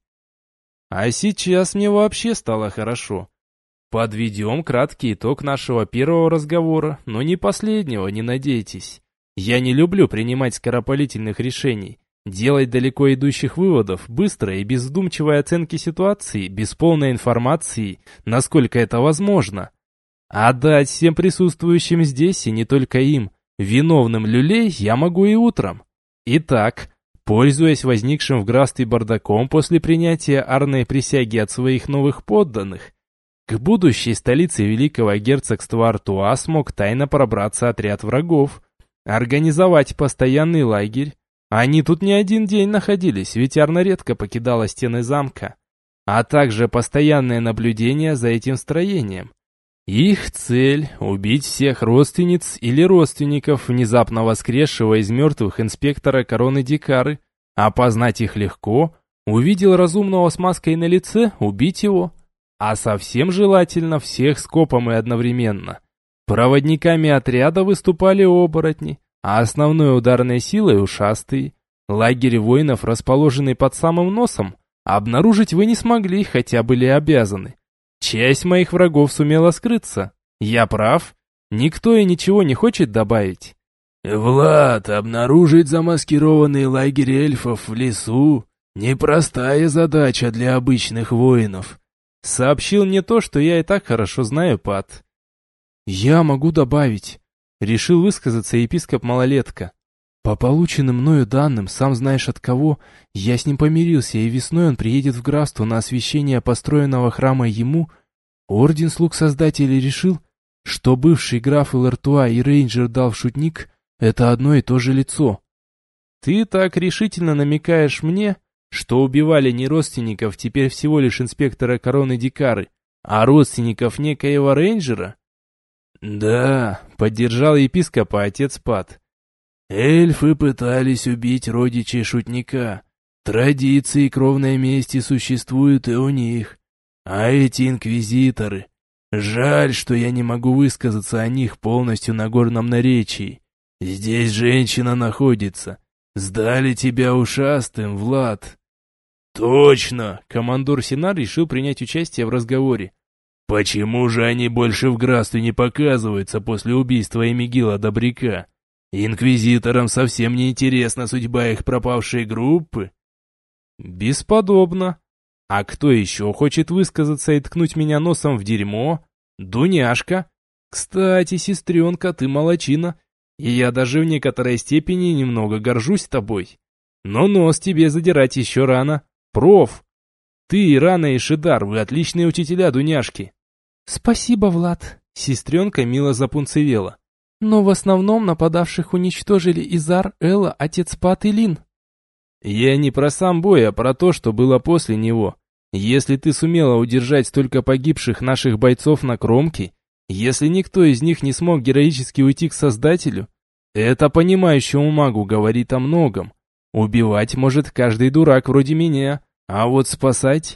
А сейчас мне вообще стало хорошо. Подведем краткий итог нашего первого разговора, но не последнего, не надейтесь. Я не люблю принимать скоропалительных решений, делать далеко идущих выводов, быстро и без вдумчивой оценки ситуации, без полной информации, насколько это возможно. А дать всем присутствующим здесь, и не только им, виновным люлей я могу и утром. Итак, пользуясь возникшим в графстве бардаком после принятия арной присяги от своих новых подданных, к будущей столице великого герцогства Артуа смог тайно пробраться отряд врагов, организовать постоянный лагерь. Они тут не один день находились, ведь Арна редко покидала стены замка, а также постоянное наблюдение за этим строением. Их цель – убить всех родственниц или родственников внезапно воскресшего из мертвых инспектора короны Дикары. Опознать их легко, увидел разумного с маской на лице – убить его. А совсем желательно всех скопом и одновременно. Проводниками отряда выступали оборотни, а основной ударной силой – ушастые. Лагерь воинов, расположенный под самым носом, обнаружить вы не смогли, хотя были обязаны. Часть моих врагов сумела скрыться. Я прав? Никто и ничего не хочет добавить? «Влад, обнаружить замаскированный лагерь эльфов в лесу – непростая задача для обычных воинов», — сообщил мне то, что я и так хорошо знаю, Пат. «Я могу добавить», — решил высказаться епископ-малолетка. «По полученным мною данным, сам знаешь от кого, я с ним помирился, и весной он приедет в графство на освящение построенного храма ему. Орден слуг Создателей решил, что бывший граф Элэртуа и рейнджер Далф-шутник — это одно и то же лицо». «Ты так решительно намекаешь мне, что убивали не родственников теперь всего лишь инспектора короны Дикары, а родственников некоего рейнджера? Да, поддержал епископа отец Пат. Эльфы пытались убить родичей шутника. Традиции кровной мести существуют и у них. А эти инквизиторы... Жаль, что я не могу высказаться о них полностью на горном наречии. Здесь женщина находится. Сдали тебя ушастым, Влад. Точно! Командор Синар решил принять участие в разговоре. Почему же они больше в Грасту не показываются после убийства Эмигила Добряка? Инквизиторам совсем не интересна судьба их пропавшей группы? Бесподобно. А кто еще хочет высказаться и ткнуть меня носом в дерьмо? Дуняшка. Кстати, сестренка, ты молодчина. И я даже в некоторой степени немного горжусь тобой. Но нос тебе задирать еще рано. Проф. Ты, Рана и Шидар, вы отличные учителя, Дуняшки. Спасибо, Влад. Сестренка мило запунцевела. Но в основном нападавших уничтожили Изар, Элла, отец Пат и Лин. Я не про сам бой, а про то, что было после него. Если ты сумела удержать столько погибших наших бойцов на кромке, если никто из них не смог героически уйти к Создателю, это понимающему магу говорит о многом. Убивать может каждый дурак вроде меня, а вот спасать...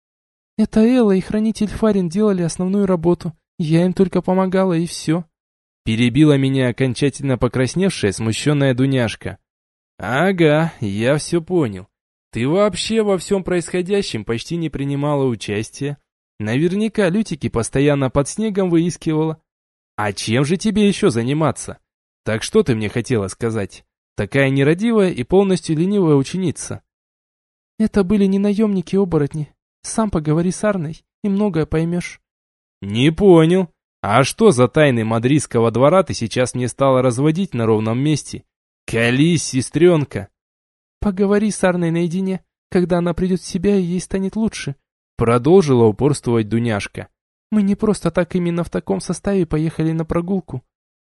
Это Элла и хранитель Фарин делали основную работу, я им только помогала и все. Перебила меня окончательно покрасневшая, смущенная Дуняшка. Ага, я все понял. Ты вообще во всем происходящем почти не принимала участия. Наверняка лютики постоянно под снегом выискивала. А чем же тебе еще заниматься? Так что ты мне хотела сказать? Такая нерадивая и полностью ленивая ученица. Это были не наемники-оборотни. Сам поговори с Арной, и многое поймешь. Не понял. А что за тайны мадридского двора ты сейчас мне стала разводить на ровном месте? Колись, сестренка. Поговори с Арной наедине, когда она придет в себя и ей станет лучше. Продолжила упорствовать Дуняшка. Мы не просто так именно в таком составе поехали на прогулку.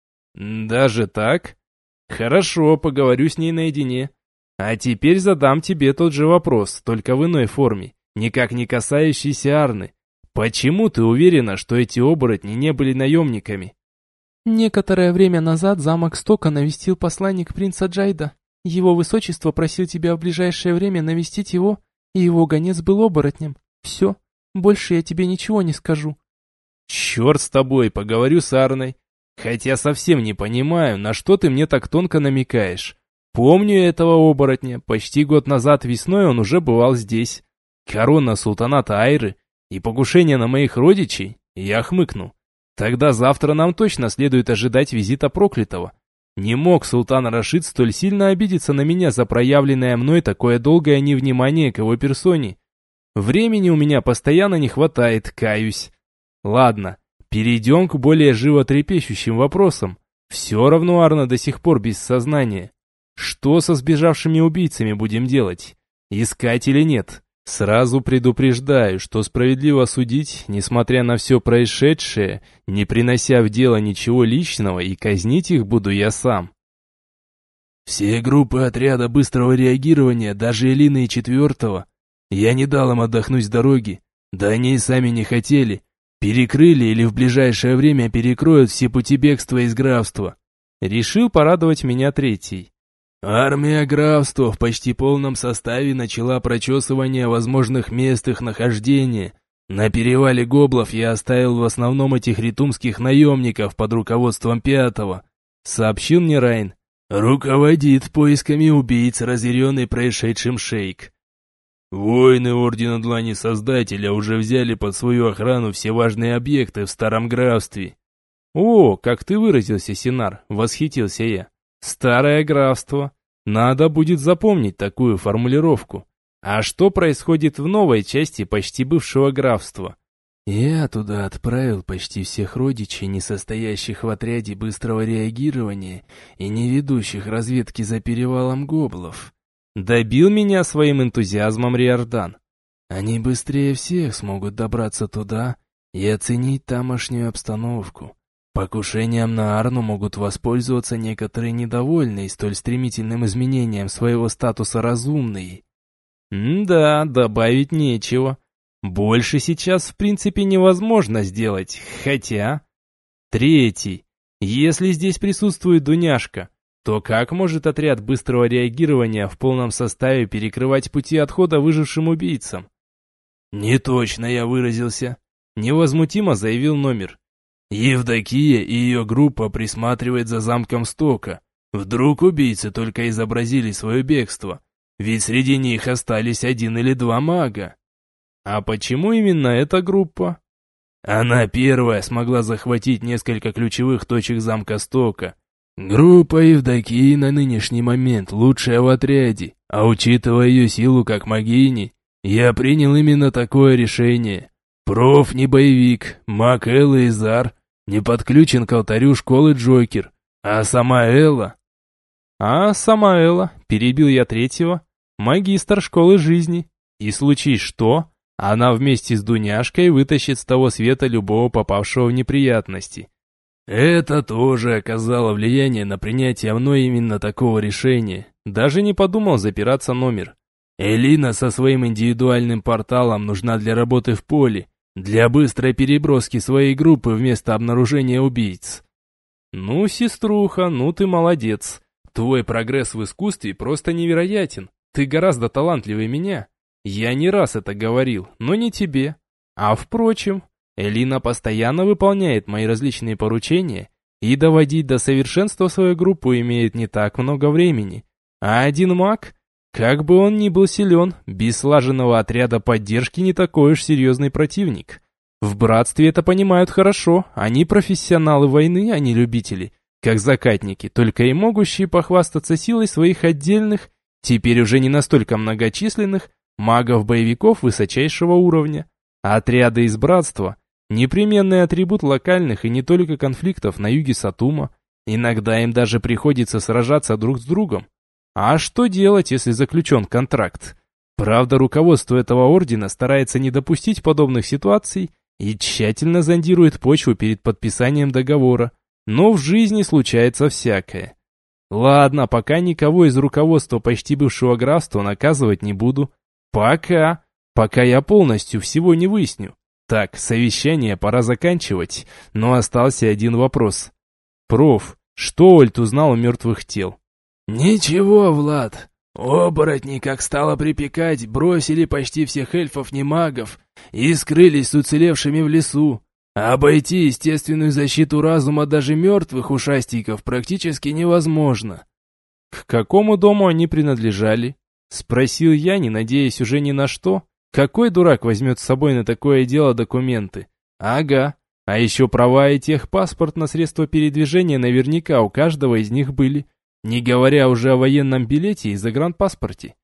Даже так? Хорошо, поговорю с ней наедине. А теперь задам тебе тот же вопрос, только в иной форме, никак не касающийся Арны. Почему ты уверена, что эти оборотни не были наемниками? Некоторое время назад замок Стока навестил посланник принца Джайда. Его высочество просил тебя в ближайшее время навестить его, и его гонец был оборотнем. Все, больше я тебе ничего не скажу. Черт с тобой, поговорю с Арной. Хотя совсем не понимаю, на что ты мне так тонко намекаешь. Помню этого оборотня, почти год назад весной он уже бывал здесь. Корона султаната Айры и покушение на моих родичей, я хмыкнул. Тогда завтра нам точно следует ожидать визита проклятого. Не мог султан Рашид столь сильно обидеться на меня за проявленное мной такое долгое невнимание к его персоне. Времени у меня постоянно не хватает, каюсь. Ладно, перейдем к более животрепещущим вопросам. Все равно Арна до сих пор без сознания. Что со сбежавшими убийцами будем делать? Искать или нет? Сразу предупреждаю, что справедливо судить, несмотря на все происшедшее, не принося в дело ничего личного, и казнить их буду я сам. Все группы отряда быстрого реагирования, даже Элины и четвертого, я не дал им отдохнуть с дороги, да они и сами не хотели, перекрыли или в ближайшее время перекроют все пути бегства из графства. Решил порадовать меня третий. Армия графства в почти полном составе начала прочесывание возможных мест их нахождения. На перевале Гоблов я оставил в основном этих ритумских наемников под руководством пятого, сообщил мне Райн. Руководит поисками убийц разъяренный происшедшим шейк. Воины Ордена Длани Создателя уже взяли под свою охрану все важные объекты в Старом Графстве. О, как ты выразился, Синар, восхитился я. Старое графство. Надо будет запомнить такую формулировку. А что происходит в новой части почти бывшего графства? Я туда отправил почти всех родичей, не состоящих в отряде быстрого реагирования и не ведущих разведки за перевалом Гоблов. Добил меня своим энтузиазмом Риордан. Они быстрее всех смогут добраться туда и оценить тамошнюю обстановку. Покушением на Арну могут воспользоваться некоторые недовольные столь стремительным изменением своего статуса разумные. М-да, добавить нечего. Больше сейчас в принципе невозможно сделать, хотя... Третий. Если здесь присутствует Дуняшка, то как может отряд быстрого реагирования в полном составе перекрывать пути отхода выжившим убийцам? Не точно я выразился. Невозмутимо заявил номер. Евдокия и ее группа присматривает за замком Стока. Вдруг убийцы только изобразили свое бегство, ведь среди них остались один или два мага. А почему именно эта группа? Она первая смогла захватить несколько ключевых точек замка Стока. Группа Евдокии на нынешний момент лучшая в отряде, а учитывая ее силу как магини, я принял именно такое решение. Проф не боевик, маг Элла и Зар не подключен к алтарю школы Джокер, а сама Элла... А сама Элла, перебил я третьего, магистр школы жизни. И случись что, она вместе с Дуняшкой вытащит с того света любого попавшего в неприятности. Это тоже оказало влияние на принятие мной именно такого решения. Даже не подумал запираться номер. Элина со своим индивидуальным порталом нужна для работы в поле, для быстрой переброски своей группы вместо обнаружения убийц. Ну, сеструха, ну ты молодец. Твой прогресс в искусстве просто невероятен. Ты гораздо талантливее меня. Я не раз это говорил, но не тебе. А впрочем, Элина постоянно выполняет мои различные поручения, и доводить до совершенства свою группу имеет не так много времени. А один маг, как бы он ни был силен, без слаженного отряда поддержки не такой уж серьезный противник. В братстве это понимают хорошо, они профессионалы войны, а не любители, как закатники, только и могущие похвастаться силой своих отдельных, теперь уже не настолько многочисленных, магов-боевиков высочайшего уровня. А отряды из братства – непременный атрибут локальных и не только конфликтов на юге Сатума. Иногда им даже приходится сражаться друг с другом. А что делать, если заключен контракт? Правда, руководство этого ордена старается не допустить подобных ситуаций и тщательно зондирует почву перед подписанием договора. Но в жизни случается всякое. Ладно, пока никого из руководства почти бывшего графства наказывать не буду. Пока. Пока я полностью всего не выясню. Так, совещание пора заканчивать, но остался один вопрос. Проф, что Ольт узнал о мертвых тел? Ничего, Влад. Оборотни, как стало припекать, бросили почти всех эльфов-немагов и скрылись с уцелевшими в лесу. Обойти естественную защиту разума даже мертвых ушастиков практически невозможно. К какому дому они принадлежали? Спросил я, не надеясь уже ни на что. Какой дурак возьмет с собой на такое дело документы? Ага, а еще права и техпаспорт на средства передвижения наверняка у каждого из них были, не говоря уже о военном билете и загранпаспорте.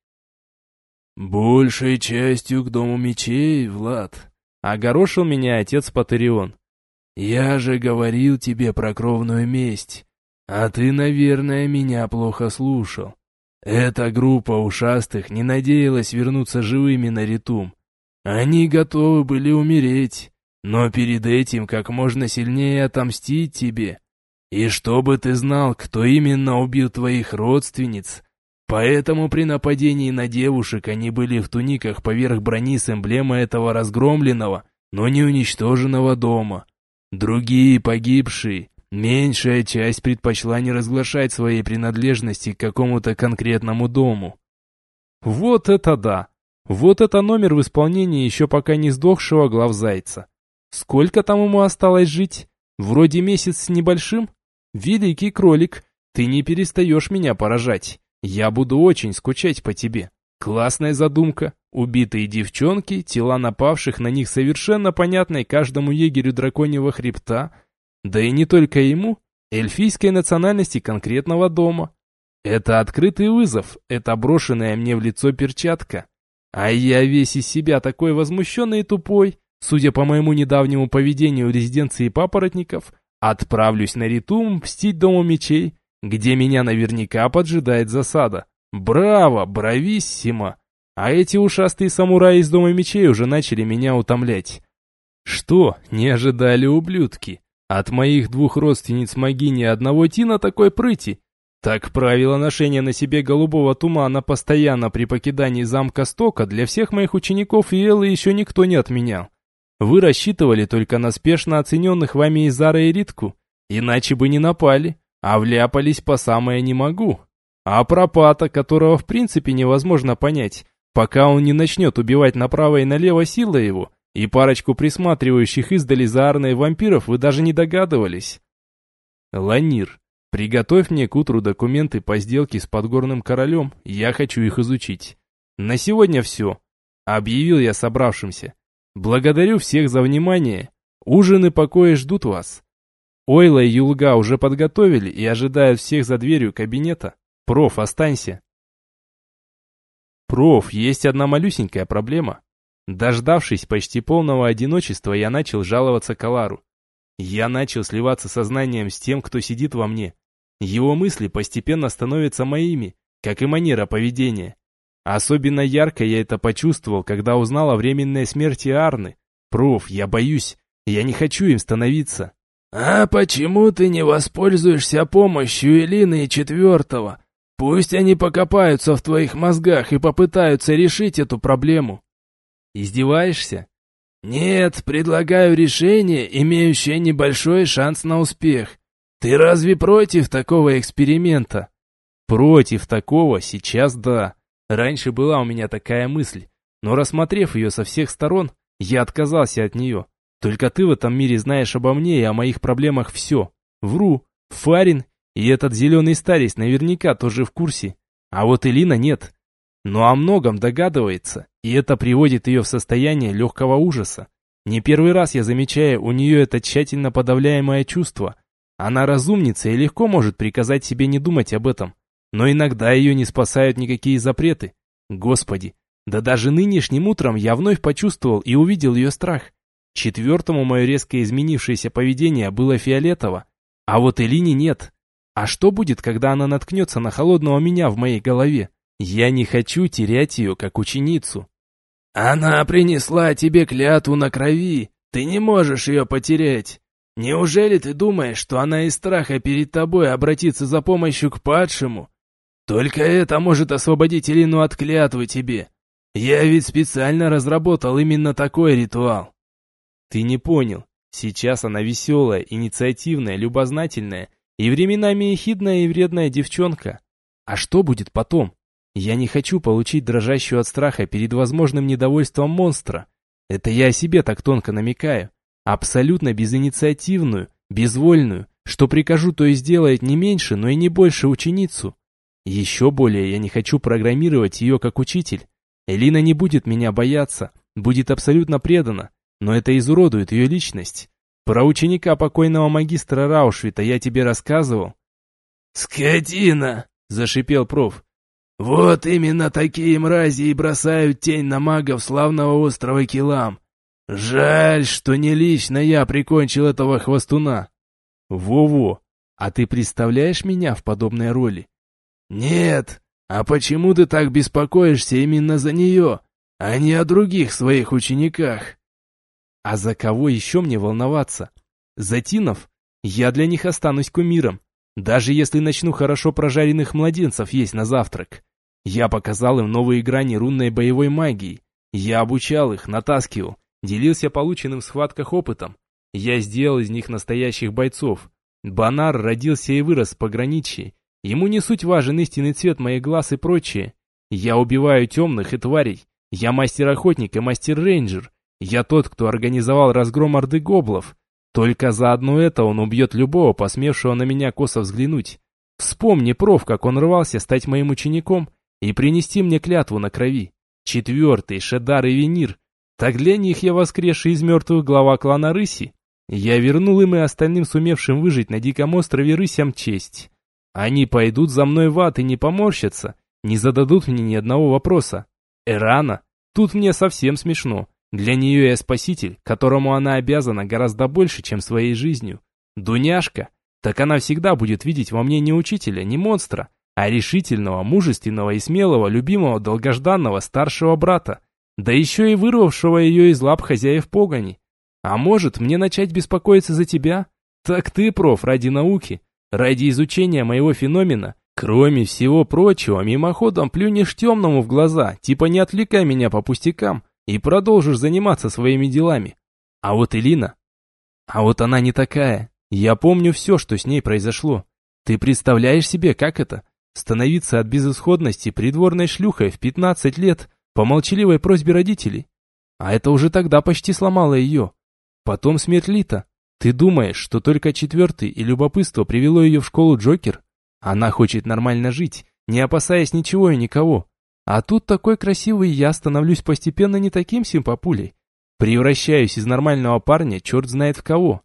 Большей частью к Дому мечей, Влад. Огорошил меня отец Патарион. Я же говорил тебе про кровную месть, а ты, наверное, меня плохо слушал. Эта группа ушастых не надеялась вернуться живыми на Ритум. Они готовы были умереть, но перед этим как можно сильнее отомстить тебе. И чтобы ты знал, кто именно убил твоих родственниц. Поэтому при нападении на девушек они были в туниках поверх брони с эмблемой этого разгромленного, но не уничтоженного дома. Другие погибшие, меньшая часть предпочла не разглашать своей принадлежности к какому-то конкретному дому. Вот это да! Вот это номер в исполнении еще пока не сдохшего главзайца. Сколько там ему осталось жить? Вроде месяц с небольшим? Великий кролик, ты не перестаешь меня поражать. Я буду очень скучать по тебе. Классная задумка. Убитые девчонки, тела напавших на них совершенно понятной каждому егерю драконьего хребта, да и не только ему, эльфийской национальности конкретного дома. Это открытый вызов, это брошенная мне в лицо перчатка. А я весь из себя такой возмущенный и тупой, судя по моему недавнему поведению в резиденции папоротников, отправлюсь на Ритум мстить Дому мечей, где меня наверняка поджидает засада. Браво, брависсимо! А эти ушастые самураи из Дома мечей уже начали меня утомлять. Что, не ожидали ублюдки? От моих двух родственниц Магини одного Тина такой прыти? Так правило ношения на себе голубого тумана постоянно при покидании замка Стока для всех моих учеников Иэллы еще никто не отменял. Вы рассчитывали только на спешно оцененных вами Изара и Ритку, иначе бы не напали, а вляпались по самое не могу. А пропата, которого в принципе невозможно понять, пока он не начнет убивать направо и налево сила его, и парочку присматривающих издали за Арной вампиров вы даже не догадывались. Ланир, приготовь мне к утру документы по сделке с Подгорным Королем, я хочу их изучить. На сегодня все, объявил я собравшимся. Благодарю всех за внимание, ужин и покои ждут вас. Ойла и Юлга уже подготовили и ожидают всех за дверью кабинета. Проф, останься. Проф, есть одна малюсенькая проблема. Дождавшись почти полного одиночества, я начал жаловаться Калару. Я начал сливаться сознанием с тем, кто сидит во мне. Его мысли постепенно становятся моими, как и манера поведения. Особенно ярко я это почувствовал, когда узнал о временной смерти Арны. Проф, я боюсь, я не хочу им становиться. А почему ты не воспользуешься помощью Элины и Четвертого? Пусть они покопаются в твоих мозгах и попытаются решить эту проблему. Издеваешься? Нет, предлагаю решение, имеющее небольшой шанс на успех. Ты разве против такого эксперимента? Против такого сейчас да. Раньше была у меня такая мысль, но рассмотрев ее со всех сторон, я отказался от нее. Только ты в этом мире знаешь обо мне и о моих проблемах все. Вру, Фарин и этот зеленый старец наверняка тоже в курсе. А вот Элина нет. Но о многом догадывается, и это приводит ее в состояние легкого ужаса. Не первый раз я замечаю у нее это тщательно подавляемое чувство. Она разумница и легко может приказать себе не думать об этом. Но иногда ее не спасают никакие запреты. Господи, да даже нынешним утром я вновь почувствовал и увидел ее страх. Четвертому мое резко изменившееся поведение было фиолетово, а вот Элине нет. А что будет, когда она наткнется на холодного меня в моей голове? Я не хочу терять ее как ученицу. Она принесла тебе клятву на крови, ты не можешь ее потерять. Неужели ты думаешь, что она из страха перед тобой обратится за помощью к падшему? Только это может освободить Элину от клятвы тебе. Я ведь специально разработал именно такой ритуал. Ты не понял. Сейчас она веселая, инициативная, любознательная и временами ехидная и вредная девчонка. А что будет потом? Я не хочу получить дрожащую от страха перед возможным недовольством монстра. Это я о себе так тонко намекаю. Абсолютно безинициативную, безвольную, что прикажу, то и сделает не меньше, но и не больше ученицу. Еще более я не хочу программировать ее как учитель. Элина не будет меня бояться, будет абсолютно предана, но это изуродует ее личность. Про ученика покойного магистра Раушвита я тебе рассказывал. «Скотина!» – зашипел проф. «Вот именно такие мрази и бросают тень на магов славного острова Килам. Жаль, что не лично я прикончил этого хвостуна». «Во-во, а ты представляешь меня в подобной роли?» «Нет, а почему ты так беспокоишься именно за нее, а не о других своих учениках?» «А за кого еще мне волноваться? За Тинов? Я для них останусь кумиром, даже если начну хорошо прожаренных младенцев есть на завтрак. Я показал им новые грани рунной боевой магии. Я обучал их, натаскивал, делился полученным в схватках опытом. Я сделал из них настоящих бойцов. Банар родился и вырос в пограничье. Ему не суть важен истинный цвет моих глаз и прочее. Я убиваю темных и тварей. Я мастер-охотник и мастер-рейнджер. Я тот, кто организовал разгром орды гоблов. Только за одно это он убьет любого, посмевшего на меня косо взглянуть. Вспомни, проф, как он рвался стать моим учеником и принести мне клятву на крови. Четвертый, Шедар и Венир. Так для них я воскресший из мертвых глава клана Рыси. Я вернул им и остальным сумевшим выжить на диком острове Рысям честь. Они пойдут за мной в ад и не поморщатся, не зададут мне ни одного вопроса. Эрана? Тут мне совсем смешно. Для нее я спаситель, которому она обязана гораздо больше, чем своей жизнью. Дуняшка? Так она всегда будет видеть во мне не учителя, не монстра, а решительного, мужественного и смелого, любимого, долгожданного старшего брата, да еще и вырвавшего ее из лап хозяев погони. А может, мне начать беспокоиться за тебя? Так ты, проф, ради науки, ради изучения моего феномена, Кроме всего прочего, мимоходом плюнешь темному в глаза, типа не отвлекай меня по пустякам, и продолжишь заниматься своими делами. А вот Элина... А вот она не такая. Я помню все, что с ней произошло. Ты представляешь себе, как это? Становиться от безысходности придворной шлюхой в пятнадцать лет по молчаливой просьбе родителей. А это уже тогда почти сломало ее. Потом смерть Лита. Ты думаешь, что только четвертый и любопытство привело ее в школу Джокер? Она хочет нормально жить, не опасаясь ничего и никого. А тут такой красивый я становлюсь постепенно не таким симпапулей. Превращаюсь из нормального парня черт знает в кого.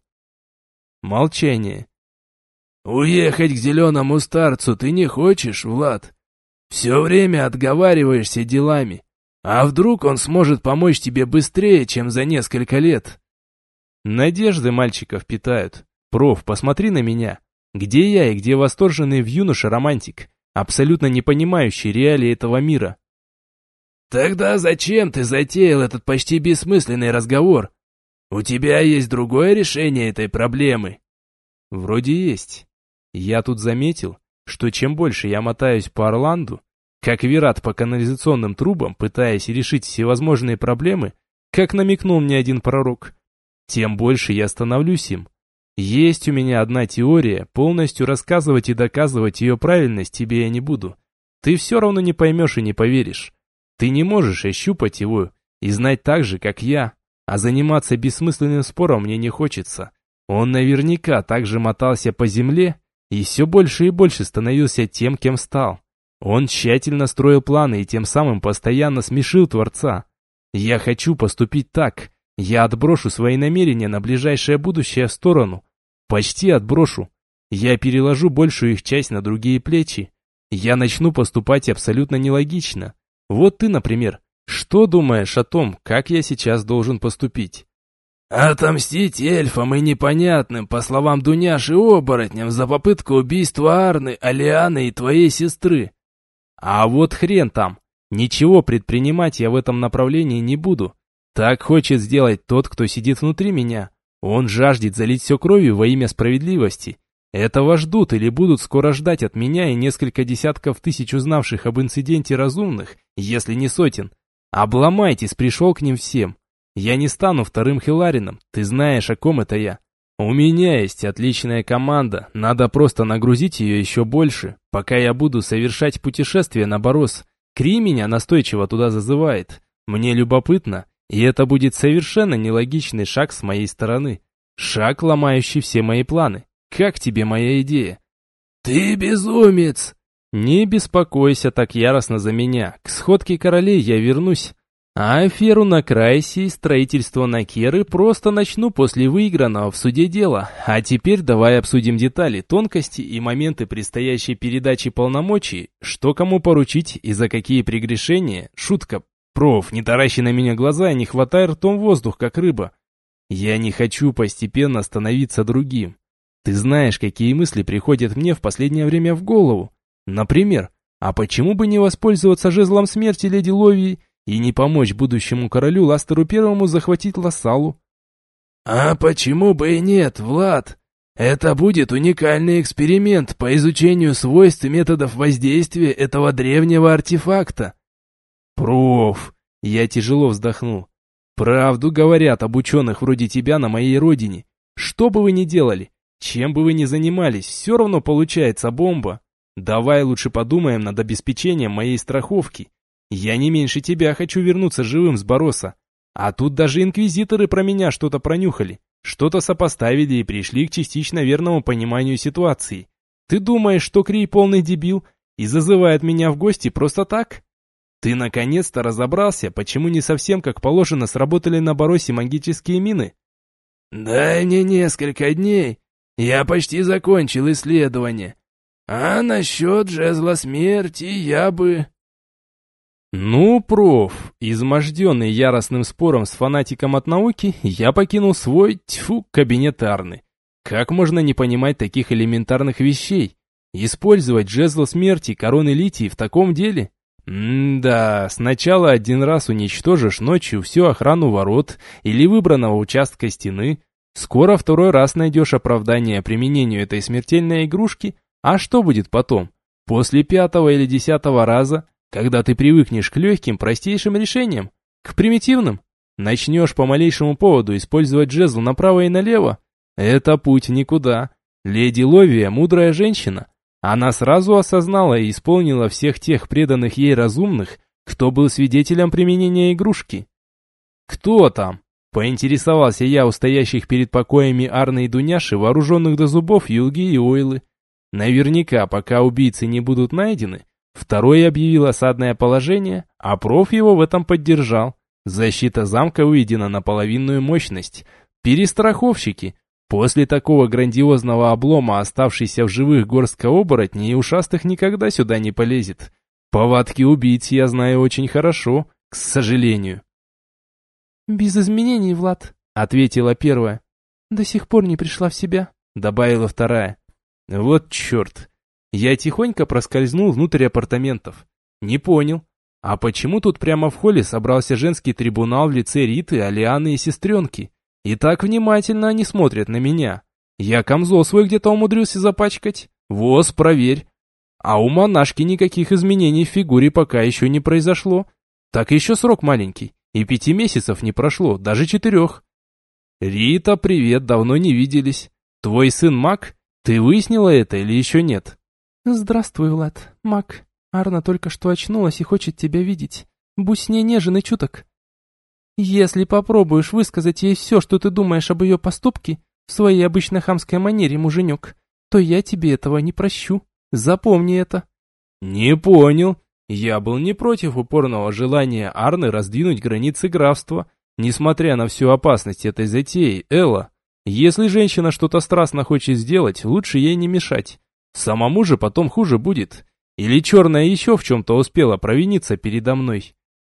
Молчание. «Уехать к зеленому старцу ты не хочешь, Влад? Все время отговариваешься делами. А вдруг он сможет помочь тебе быстрее, чем за несколько лет?» Надежды мальчиков питают. Проф, посмотри на меня. Где я и где восторженный в юноше романтик, абсолютно не понимающий реалии этого мира? «Тогда зачем ты затеял этот почти бессмысленный разговор? У тебя есть другое решение этой проблемы?» Вроде есть. Я тут заметил, что чем больше я мотаюсь по Орланду, как Вират по канализационным трубам, пытаясь решить всевозможные проблемы, как намекнул мне один пророк, тем больше я становлюсь им. Есть у меня одна теория, полностью рассказывать и доказывать ее правильность тебе я не буду. Ты все равно не поймешь и не поверишь. Ты не можешь ощупать его и знать так же, как я, а заниматься бессмысленным спором мне не хочется. Он наверняка также мотался по земле и все больше и больше становился тем, кем стал. Он тщательно строил планы и тем самым постоянно смешил Творца. Я хочу поступить так. Я отброшу свои намерения на ближайшее будущее в сторону. Почти отброшу. Я переложу большую их часть на другие плечи. Я начну поступать абсолютно нелогично. Вот ты, например, что думаешь о том, как я сейчас должен поступить? «Отомстить эльфам и непонятным, по словам Дуняши, оборотням за попытку убийства Арны, Алианы и твоей сестры». А вот хрен там. Ничего предпринимать я в этом направлении не буду. Так хочет сделать тот, кто сидит внутри меня. Он жаждет залить все кровью во имя справедливости. Этого ждут или будут скоро ждать от меня и несколько десятков тысяч узнавших об инциденте разумных, если не сотен. Обломайтесь, пришел к ним всем. Я не стану вторым Хиларином, ты знаешь, о ком это я. У меня есть отличная команда, надо просто нагрузить ее еще больше, пока я буду совершать путешествие на Борос. Кри меня настойчиво туда зазывает. Мне любопытно, и это будет совершенно нелогичный шаг с моей стороны. Шаг, ломающий все мои планы. Как тебе моя идея? «Ты безумец!» Не беспокойся так яростно за меня. К сходке королей я вернусь. А аферу на Крайсе и строительство на Керы просто начну после выигранного в суде дела. А теперь давай обсудим детали, тонкости и моменты предстоящей передачи полномочий, что кому поручить и за какие прегрешения. Шутка. Проф, не таращи на меня глаза и не хватай ртом воздух, как рыба. Я не хочу постепенно становиться другим. Ты знаешь, какие мысли приходят мне в последнее время в голову. Например, а почему бы не воспользоваться жезлом смерти леди Ловии и не помочь будущему королю Ластеру Первому захватить Лассалу? «А почему бы и нет, Влад? Это будет уникальный эксперимент по изучению свойств и методов воздействия этого древнего артефакта». «Проф!» — я тяжело вздохнул. «Правду говорят об ученых вроде тебя на моей родине. Что бы вы ни делали, чем бы вы ни занимались, все равно получается бомба. Давай лучше подумаем над обеспечением моей страховки. Я не меньше тебя хочу вернуться живым с Бороса. А тут даже инквизиторы про меня что-то пронюхали, что-то сопоставили и пришли к частично верному пониманию ситуации. Ты думаешь, что Крей полный дебил и зазывает меня в гости просто так? Ты наконец-то разобрался, почему не совсем как положено сработали на Боросе магические мины?» «Дай мне несколько дней, я почти закончил исследование. А насчет жезла смерти я бы...» Ну, проф, изможденный яростным спором с фанатиком от науки, я покинул свой, тьфу, кабинет Арны. Как можно не понимать таких элементарных вещей? Использовать жезл смерти короны Литии в таком деле? М-да, сначала один раз уничтожишь ночью всю охрану ворот или выбранного участка стены, скоро второй раз найдешь оправдание применению этой смертельной игрушки, а что будет потом? После пятого или десятого раза, когда ты привыкнешь к легким, простейшим решениям, к примитивным, начнешь по малейшему поводу использовать жезл направо и налево, это путь никуда. Леди Ловия – мудрая женщина. Она сразу осознала и исполнила всех тех преданных ей разумных, кто был свидетелем применения игрушки. «Кто там?» – поинтересовался я у стоящих перед покоями Арны и Дуняши, вооруженных до зубов Юлги и Ойлы. Наверняка, пока убийцы не будут найдены, второй объявил осадное положение, а проф его в этом поддержал. Защита замка выведена на половинную мощность. Перестраховщики. После такого грандиозного облома оставшийся в живых горстка оборотней и ушастых никогда сюда не полезет. Повадки убийц я знаю очень хорошо, к сожалению. «Без изменений, Влад», — ответила первая. «До сих пор не пришла в себя», — добавила вторая. Вот черт. Я тихонько проскользнул внутрь апартаментов. Не понял. А почему тут прямо в холле собрался женский трибунал в лице Риты, Алианы и сестренки? И так внимательно они смотрят на меня. Я камзол свой где-то умудрился запачкать. Воз, проверь. А у монашки никаких изменений в фигуре пока еще не произошло. Так еще срок маленький. И пяти месяцев не прошло, даже четырех. Рита, привет, давно не виделись. Твой сын Мак? Ты выяснила это или еще нет? Здравствуй, Влад. Мак. Арна только что очнулась и хочет тебя видеть. Будь с ней нежен и чуток. Если попробуешь высказать ей все, что ты думаешь об ее поступке, в своей обычной хамской манере, муженек, то я тебе этого не прощу. Запомни это. Не понял. Я был не против упорного желания Арны раздвинуть границы графства, несмотря на всю опасность этой затеи, Элла. Если женщина что-то страстно хочет сделать, лучше ей не мешать. Самому же потом хуже будет. Или черная еще в чем-то успела провиниться передо мной.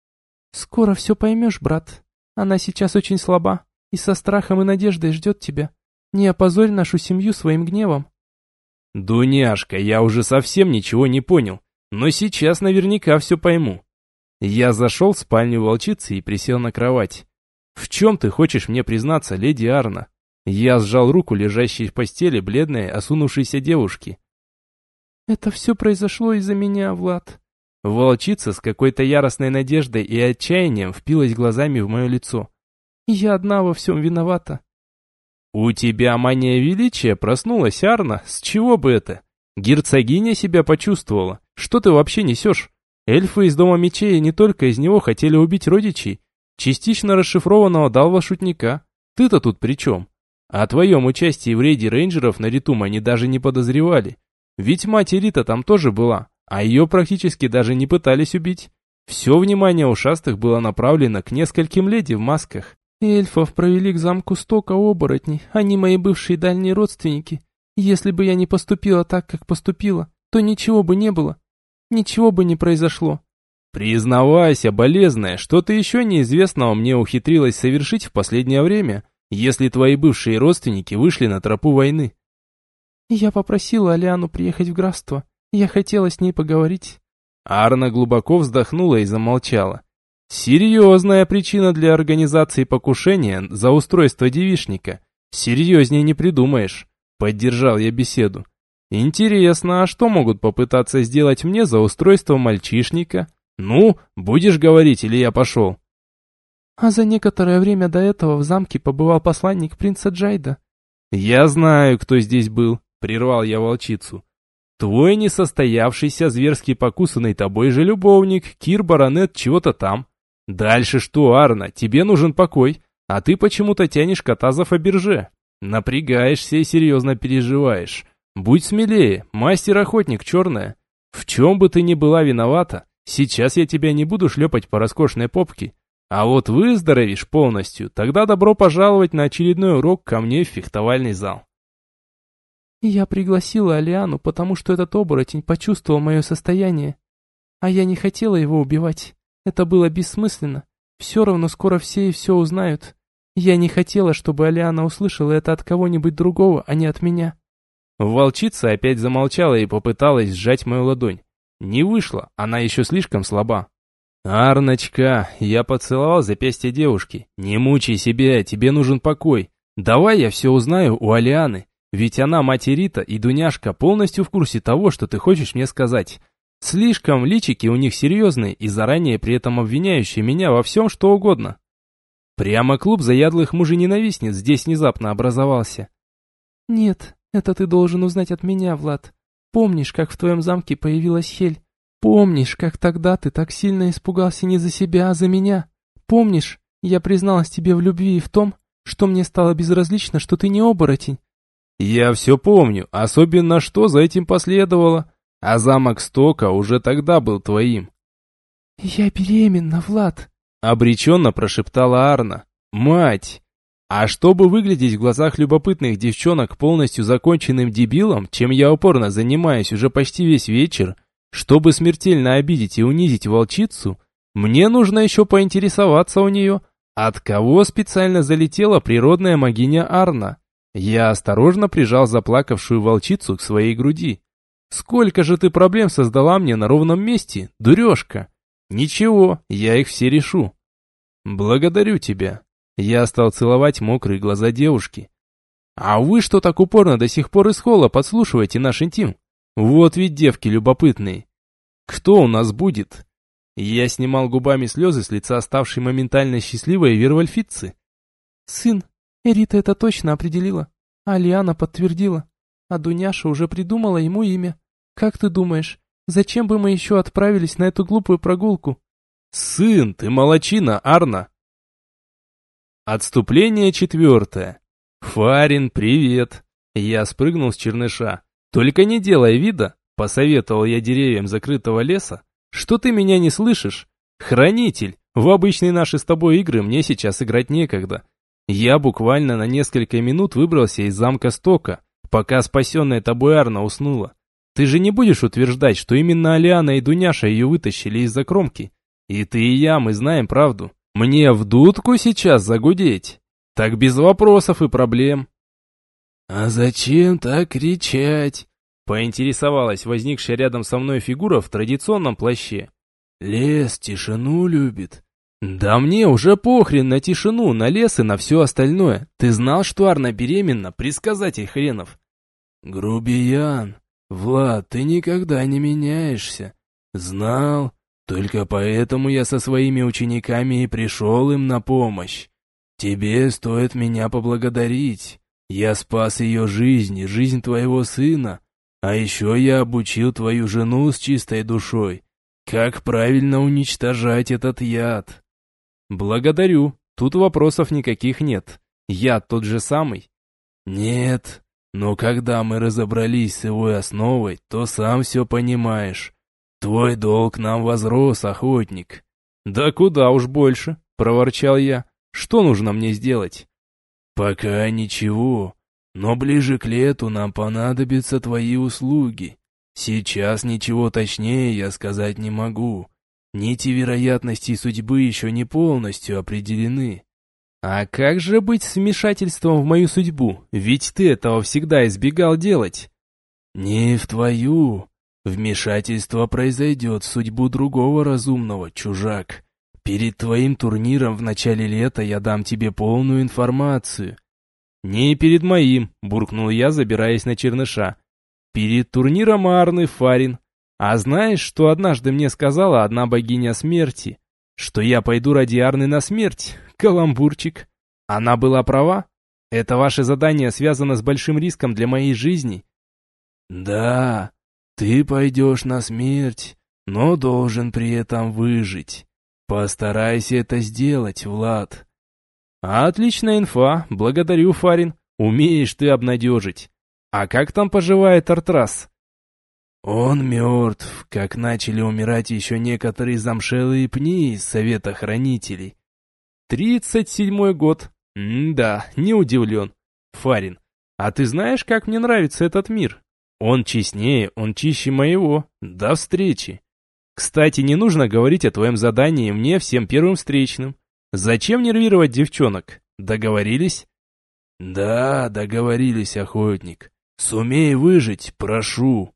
Скоро все поймешь, брат. Она сейчас очень слаба и со страхом и надеждой ждет тебя. Не опозорь нашу семью своим гневом. Дуняшка, я уже совсем ничего не понял, но сейчас наверняка все пойму. Я зашел в спальню волчицы и присел на кровать. В чем ты хочешь мне признаться, леди Арна? Я сжал руку лежащей в постели бледной, осунувшейся девушки. «Это все произошло из-за меня, Влад». Волчица с какой-то яростной надеждой и отчаянием впилась глазами в мое лицо. «Я одна во всем виновата». «У тебя мания величия проснулась, Арна? С чего бы это? Герцогиня себя почувствовала. Что ты вообще несешь? Эльфы из Дома Мечей не только из него хотели убить родичей, частично расшифрованного Далва-шутника. Ты-то тут при чем? О твоем участии в рейде рейнджеров на Ритум они даже не подозревали. Ведь мать Рита там тоже была, а ее практически даже не пытались убить. Все внимание ушастых было направлено к нескольким леди в масках. Эльфов провели к замку стока оборотней, они мои бывшие дальние родственники. Если бы я не поступила так, как поступила, то ничего бы не было. Ничего бы не произошло. Признавайся, болезная, что-то еще неизвестного мне ухитрилось совершить в последнее время, если твои бывшие родственники вышли на тропу войны. Я попросила Алиану приехать в графство. Я хотела с ней поговорить. Арна глубоко вздохнула и замолчала. Серьезная причина для организации покушения за устройство девичника. Серьезнее не придумаешь. Поддержал я беседу. Интересно, а что могут попытаться сделать мне за устройство мальчишника? Ну, будешь говорить или я пошел? А за некоторое время до этого в замке побывал посланник принца Джайда. Я знаю, кто здесь был. Прервал я волчицу. Твой несостоявшийся, зверски покусанный тобой же любовник, Кир Баронет чего-то там. Дальше что, Арна, тебе нужен покой, а ты почему-то тянешь кота за Фаберже. Напрягаешься и серьезно переживаешь. Будь смелее, мастер-охотник черная. В чем бы ты ни была виновата, сейчас я тебя не буду шлепать по роскошной попке. А вот выздоровеешь полностью, тогда добро пожаловать на очередной урок ко мне в фехтовальный зал. Я пригласила Алиану, потому что этот оборотень почувствовал мое состояние. А я не хотела его убивать. Это было бессмысленно. Все равно скоро все и все узнают. Я не хотела, чтобы Алиана услышала это от кого-нибудь другого, а не от меня. Волчица опять замолчала и попыталась сжать мою ладонь. Не вышло, она еще слишком слаба. «Арночка», я поцеловал запястье девушки. «Не мучай себя, тебе нужен покой. Давай я все узнаю у Алианы. Ведь она, мать Рита и Дуняшка, полностью в курсе того, что ты хочешь мне сказать. Слишком личики у них серьезные и заранее при этом обвиняющие меня во всем, что угодно. Прямо клуб заядлых мужей-ненавистниц здесь внезапно образовался. Нет, это ты должен узнать от меня, Влад. Помнишь, как в твоем замке появилась Хель? Помнишь, как тогда ты так сильно испугался не за себя, а за меня? Помнишь, я призналась тебе в любви и в том, что мне стало безразлично, что ты не оборотень? Я все помню, особенно что за этим последовало. А замок Стока уже тогда был твоим. Я беременна, Влад. Обреченно прошептала Арна. Мать! А чтобы выглядеть в глазах любопытных девчонок полностью законченным дебилом, чем я упорно занимаюсь уже почти весь вечер, чтобы смертельно обидеть и унизить волчицу, мне нужно еще поинтересоваться у нее, от кого специально залетела природная могиня Арна. Я осторожно прижал заплакавшую волчицу к своей груди. Сколько же ты проблем создала мне на ровном месте, дурежка? Ничего, я их все решу. Благодарю тебя. Я стал целовать мокрые глаза девушки. А вы что так упорно до сих пор из холла подслушиваете наш интим? Вот ведь девки любопытные. Кто у нас будет? Я снимал губами слезы с лица ставшей моментально счастливой Вервольфицы. Сын, Рита это точно определила. А Лиана подтвердила. А Дуняша уже придумала ему имя. Как ты думаешь, зачем бы мы еще отправились на эту глупую прогулку? Сын, ты молодчина, Арна. Отступление четвертое. Фарин, привет. Я спрыгнул с черныша. Только не делай вида, посоветовал я деревьям закрытого леса, что ты меня не слышишь. Хранитель, в обычные наши с тобой игры мне сейчас играть некогда. Я буквально на несколько минут выбрался из замка Стока, пока спасенная тобой Арна уснула. Ты же не будешь утверждать, что именно Алиана и Дуняша ее вытащили из-за кромки? И ты, и я, мы знаем правду. Мне в дудку сейчас загудеть. Так без вопросов и проблем. «А зачем так кричать?» Поинтересовалась возникшая рядом со мной фигура в традиционном плаще. «Лес тишину любит». «Да мне уже похрен на тишину, на лес и на все остальное. Ты знал, что Арна беременна, предсказатель хренов?» «Грубиян, Влад, ты никогда не меняешься. Знал, только поэтому я со своими учениками и пришел им на помощь. Тебе стоит меня поблагодарить. Я спас ее жизнь и жизнь твоего сына, а еще я обучил твою жену с чистой душой, как правильно уничтожать этот яд». «Благодарю, тут вопросов никаких нет. Яд тот же самый?» «Нет, но когда мы разобрались с его основой, то сам все понимаешь. Твой долг нам возрос, охотник». «Да куда уж больше», — проворчал я. «Что нужно мне сделать?» «Пока ничего, но ближе к лету нам понадобятся твои услуги. Сейчас ничего точнее я сказать не могу. Нити вероятностей судьбы еще не полностью определены». «А как же быть с вмешательством в мою судьбу? Ведь ты этого всегда избегал делать». «Не в твою. Вмешательство произойдет в судьбу другого разумного, чужак. Перед твоим турниром в начале лета я дам тебе полную информацию». «Не перед моим», — буркнул я, забираясь на черныша. «Перед турниром Арны, Фарин. А знаешь, что однажды мне сказала одна богиня смерти? Что я пойду ради Арны на смерть? Каламбурчик. Она была права? Это ваше задание связано с большим риском для моей жизни?» «Да, ты пойдешь на смерть, но должен при этом выжить. Постарайся это сделать, Влад». «Отличная инфа, благодарю, Фарин. Умеешь ты обнадежить. А как там поживает Артрас?» «Он мертв, как начали умирать еще некоторые замшелые пни из Совета Хранителей». «Тридцать седьмой год. М-да, не удивлен. Фарин, а ты знаешь, как мне нравится этот мир? Он честнее, он чище моего. До встречи. Кстати, не нужно говорить о твоем задании мне всем первым встречным. Зачем нервировать девчонок? Договорились?» «Да, договорились, охотник. Сумей выжить, прошу».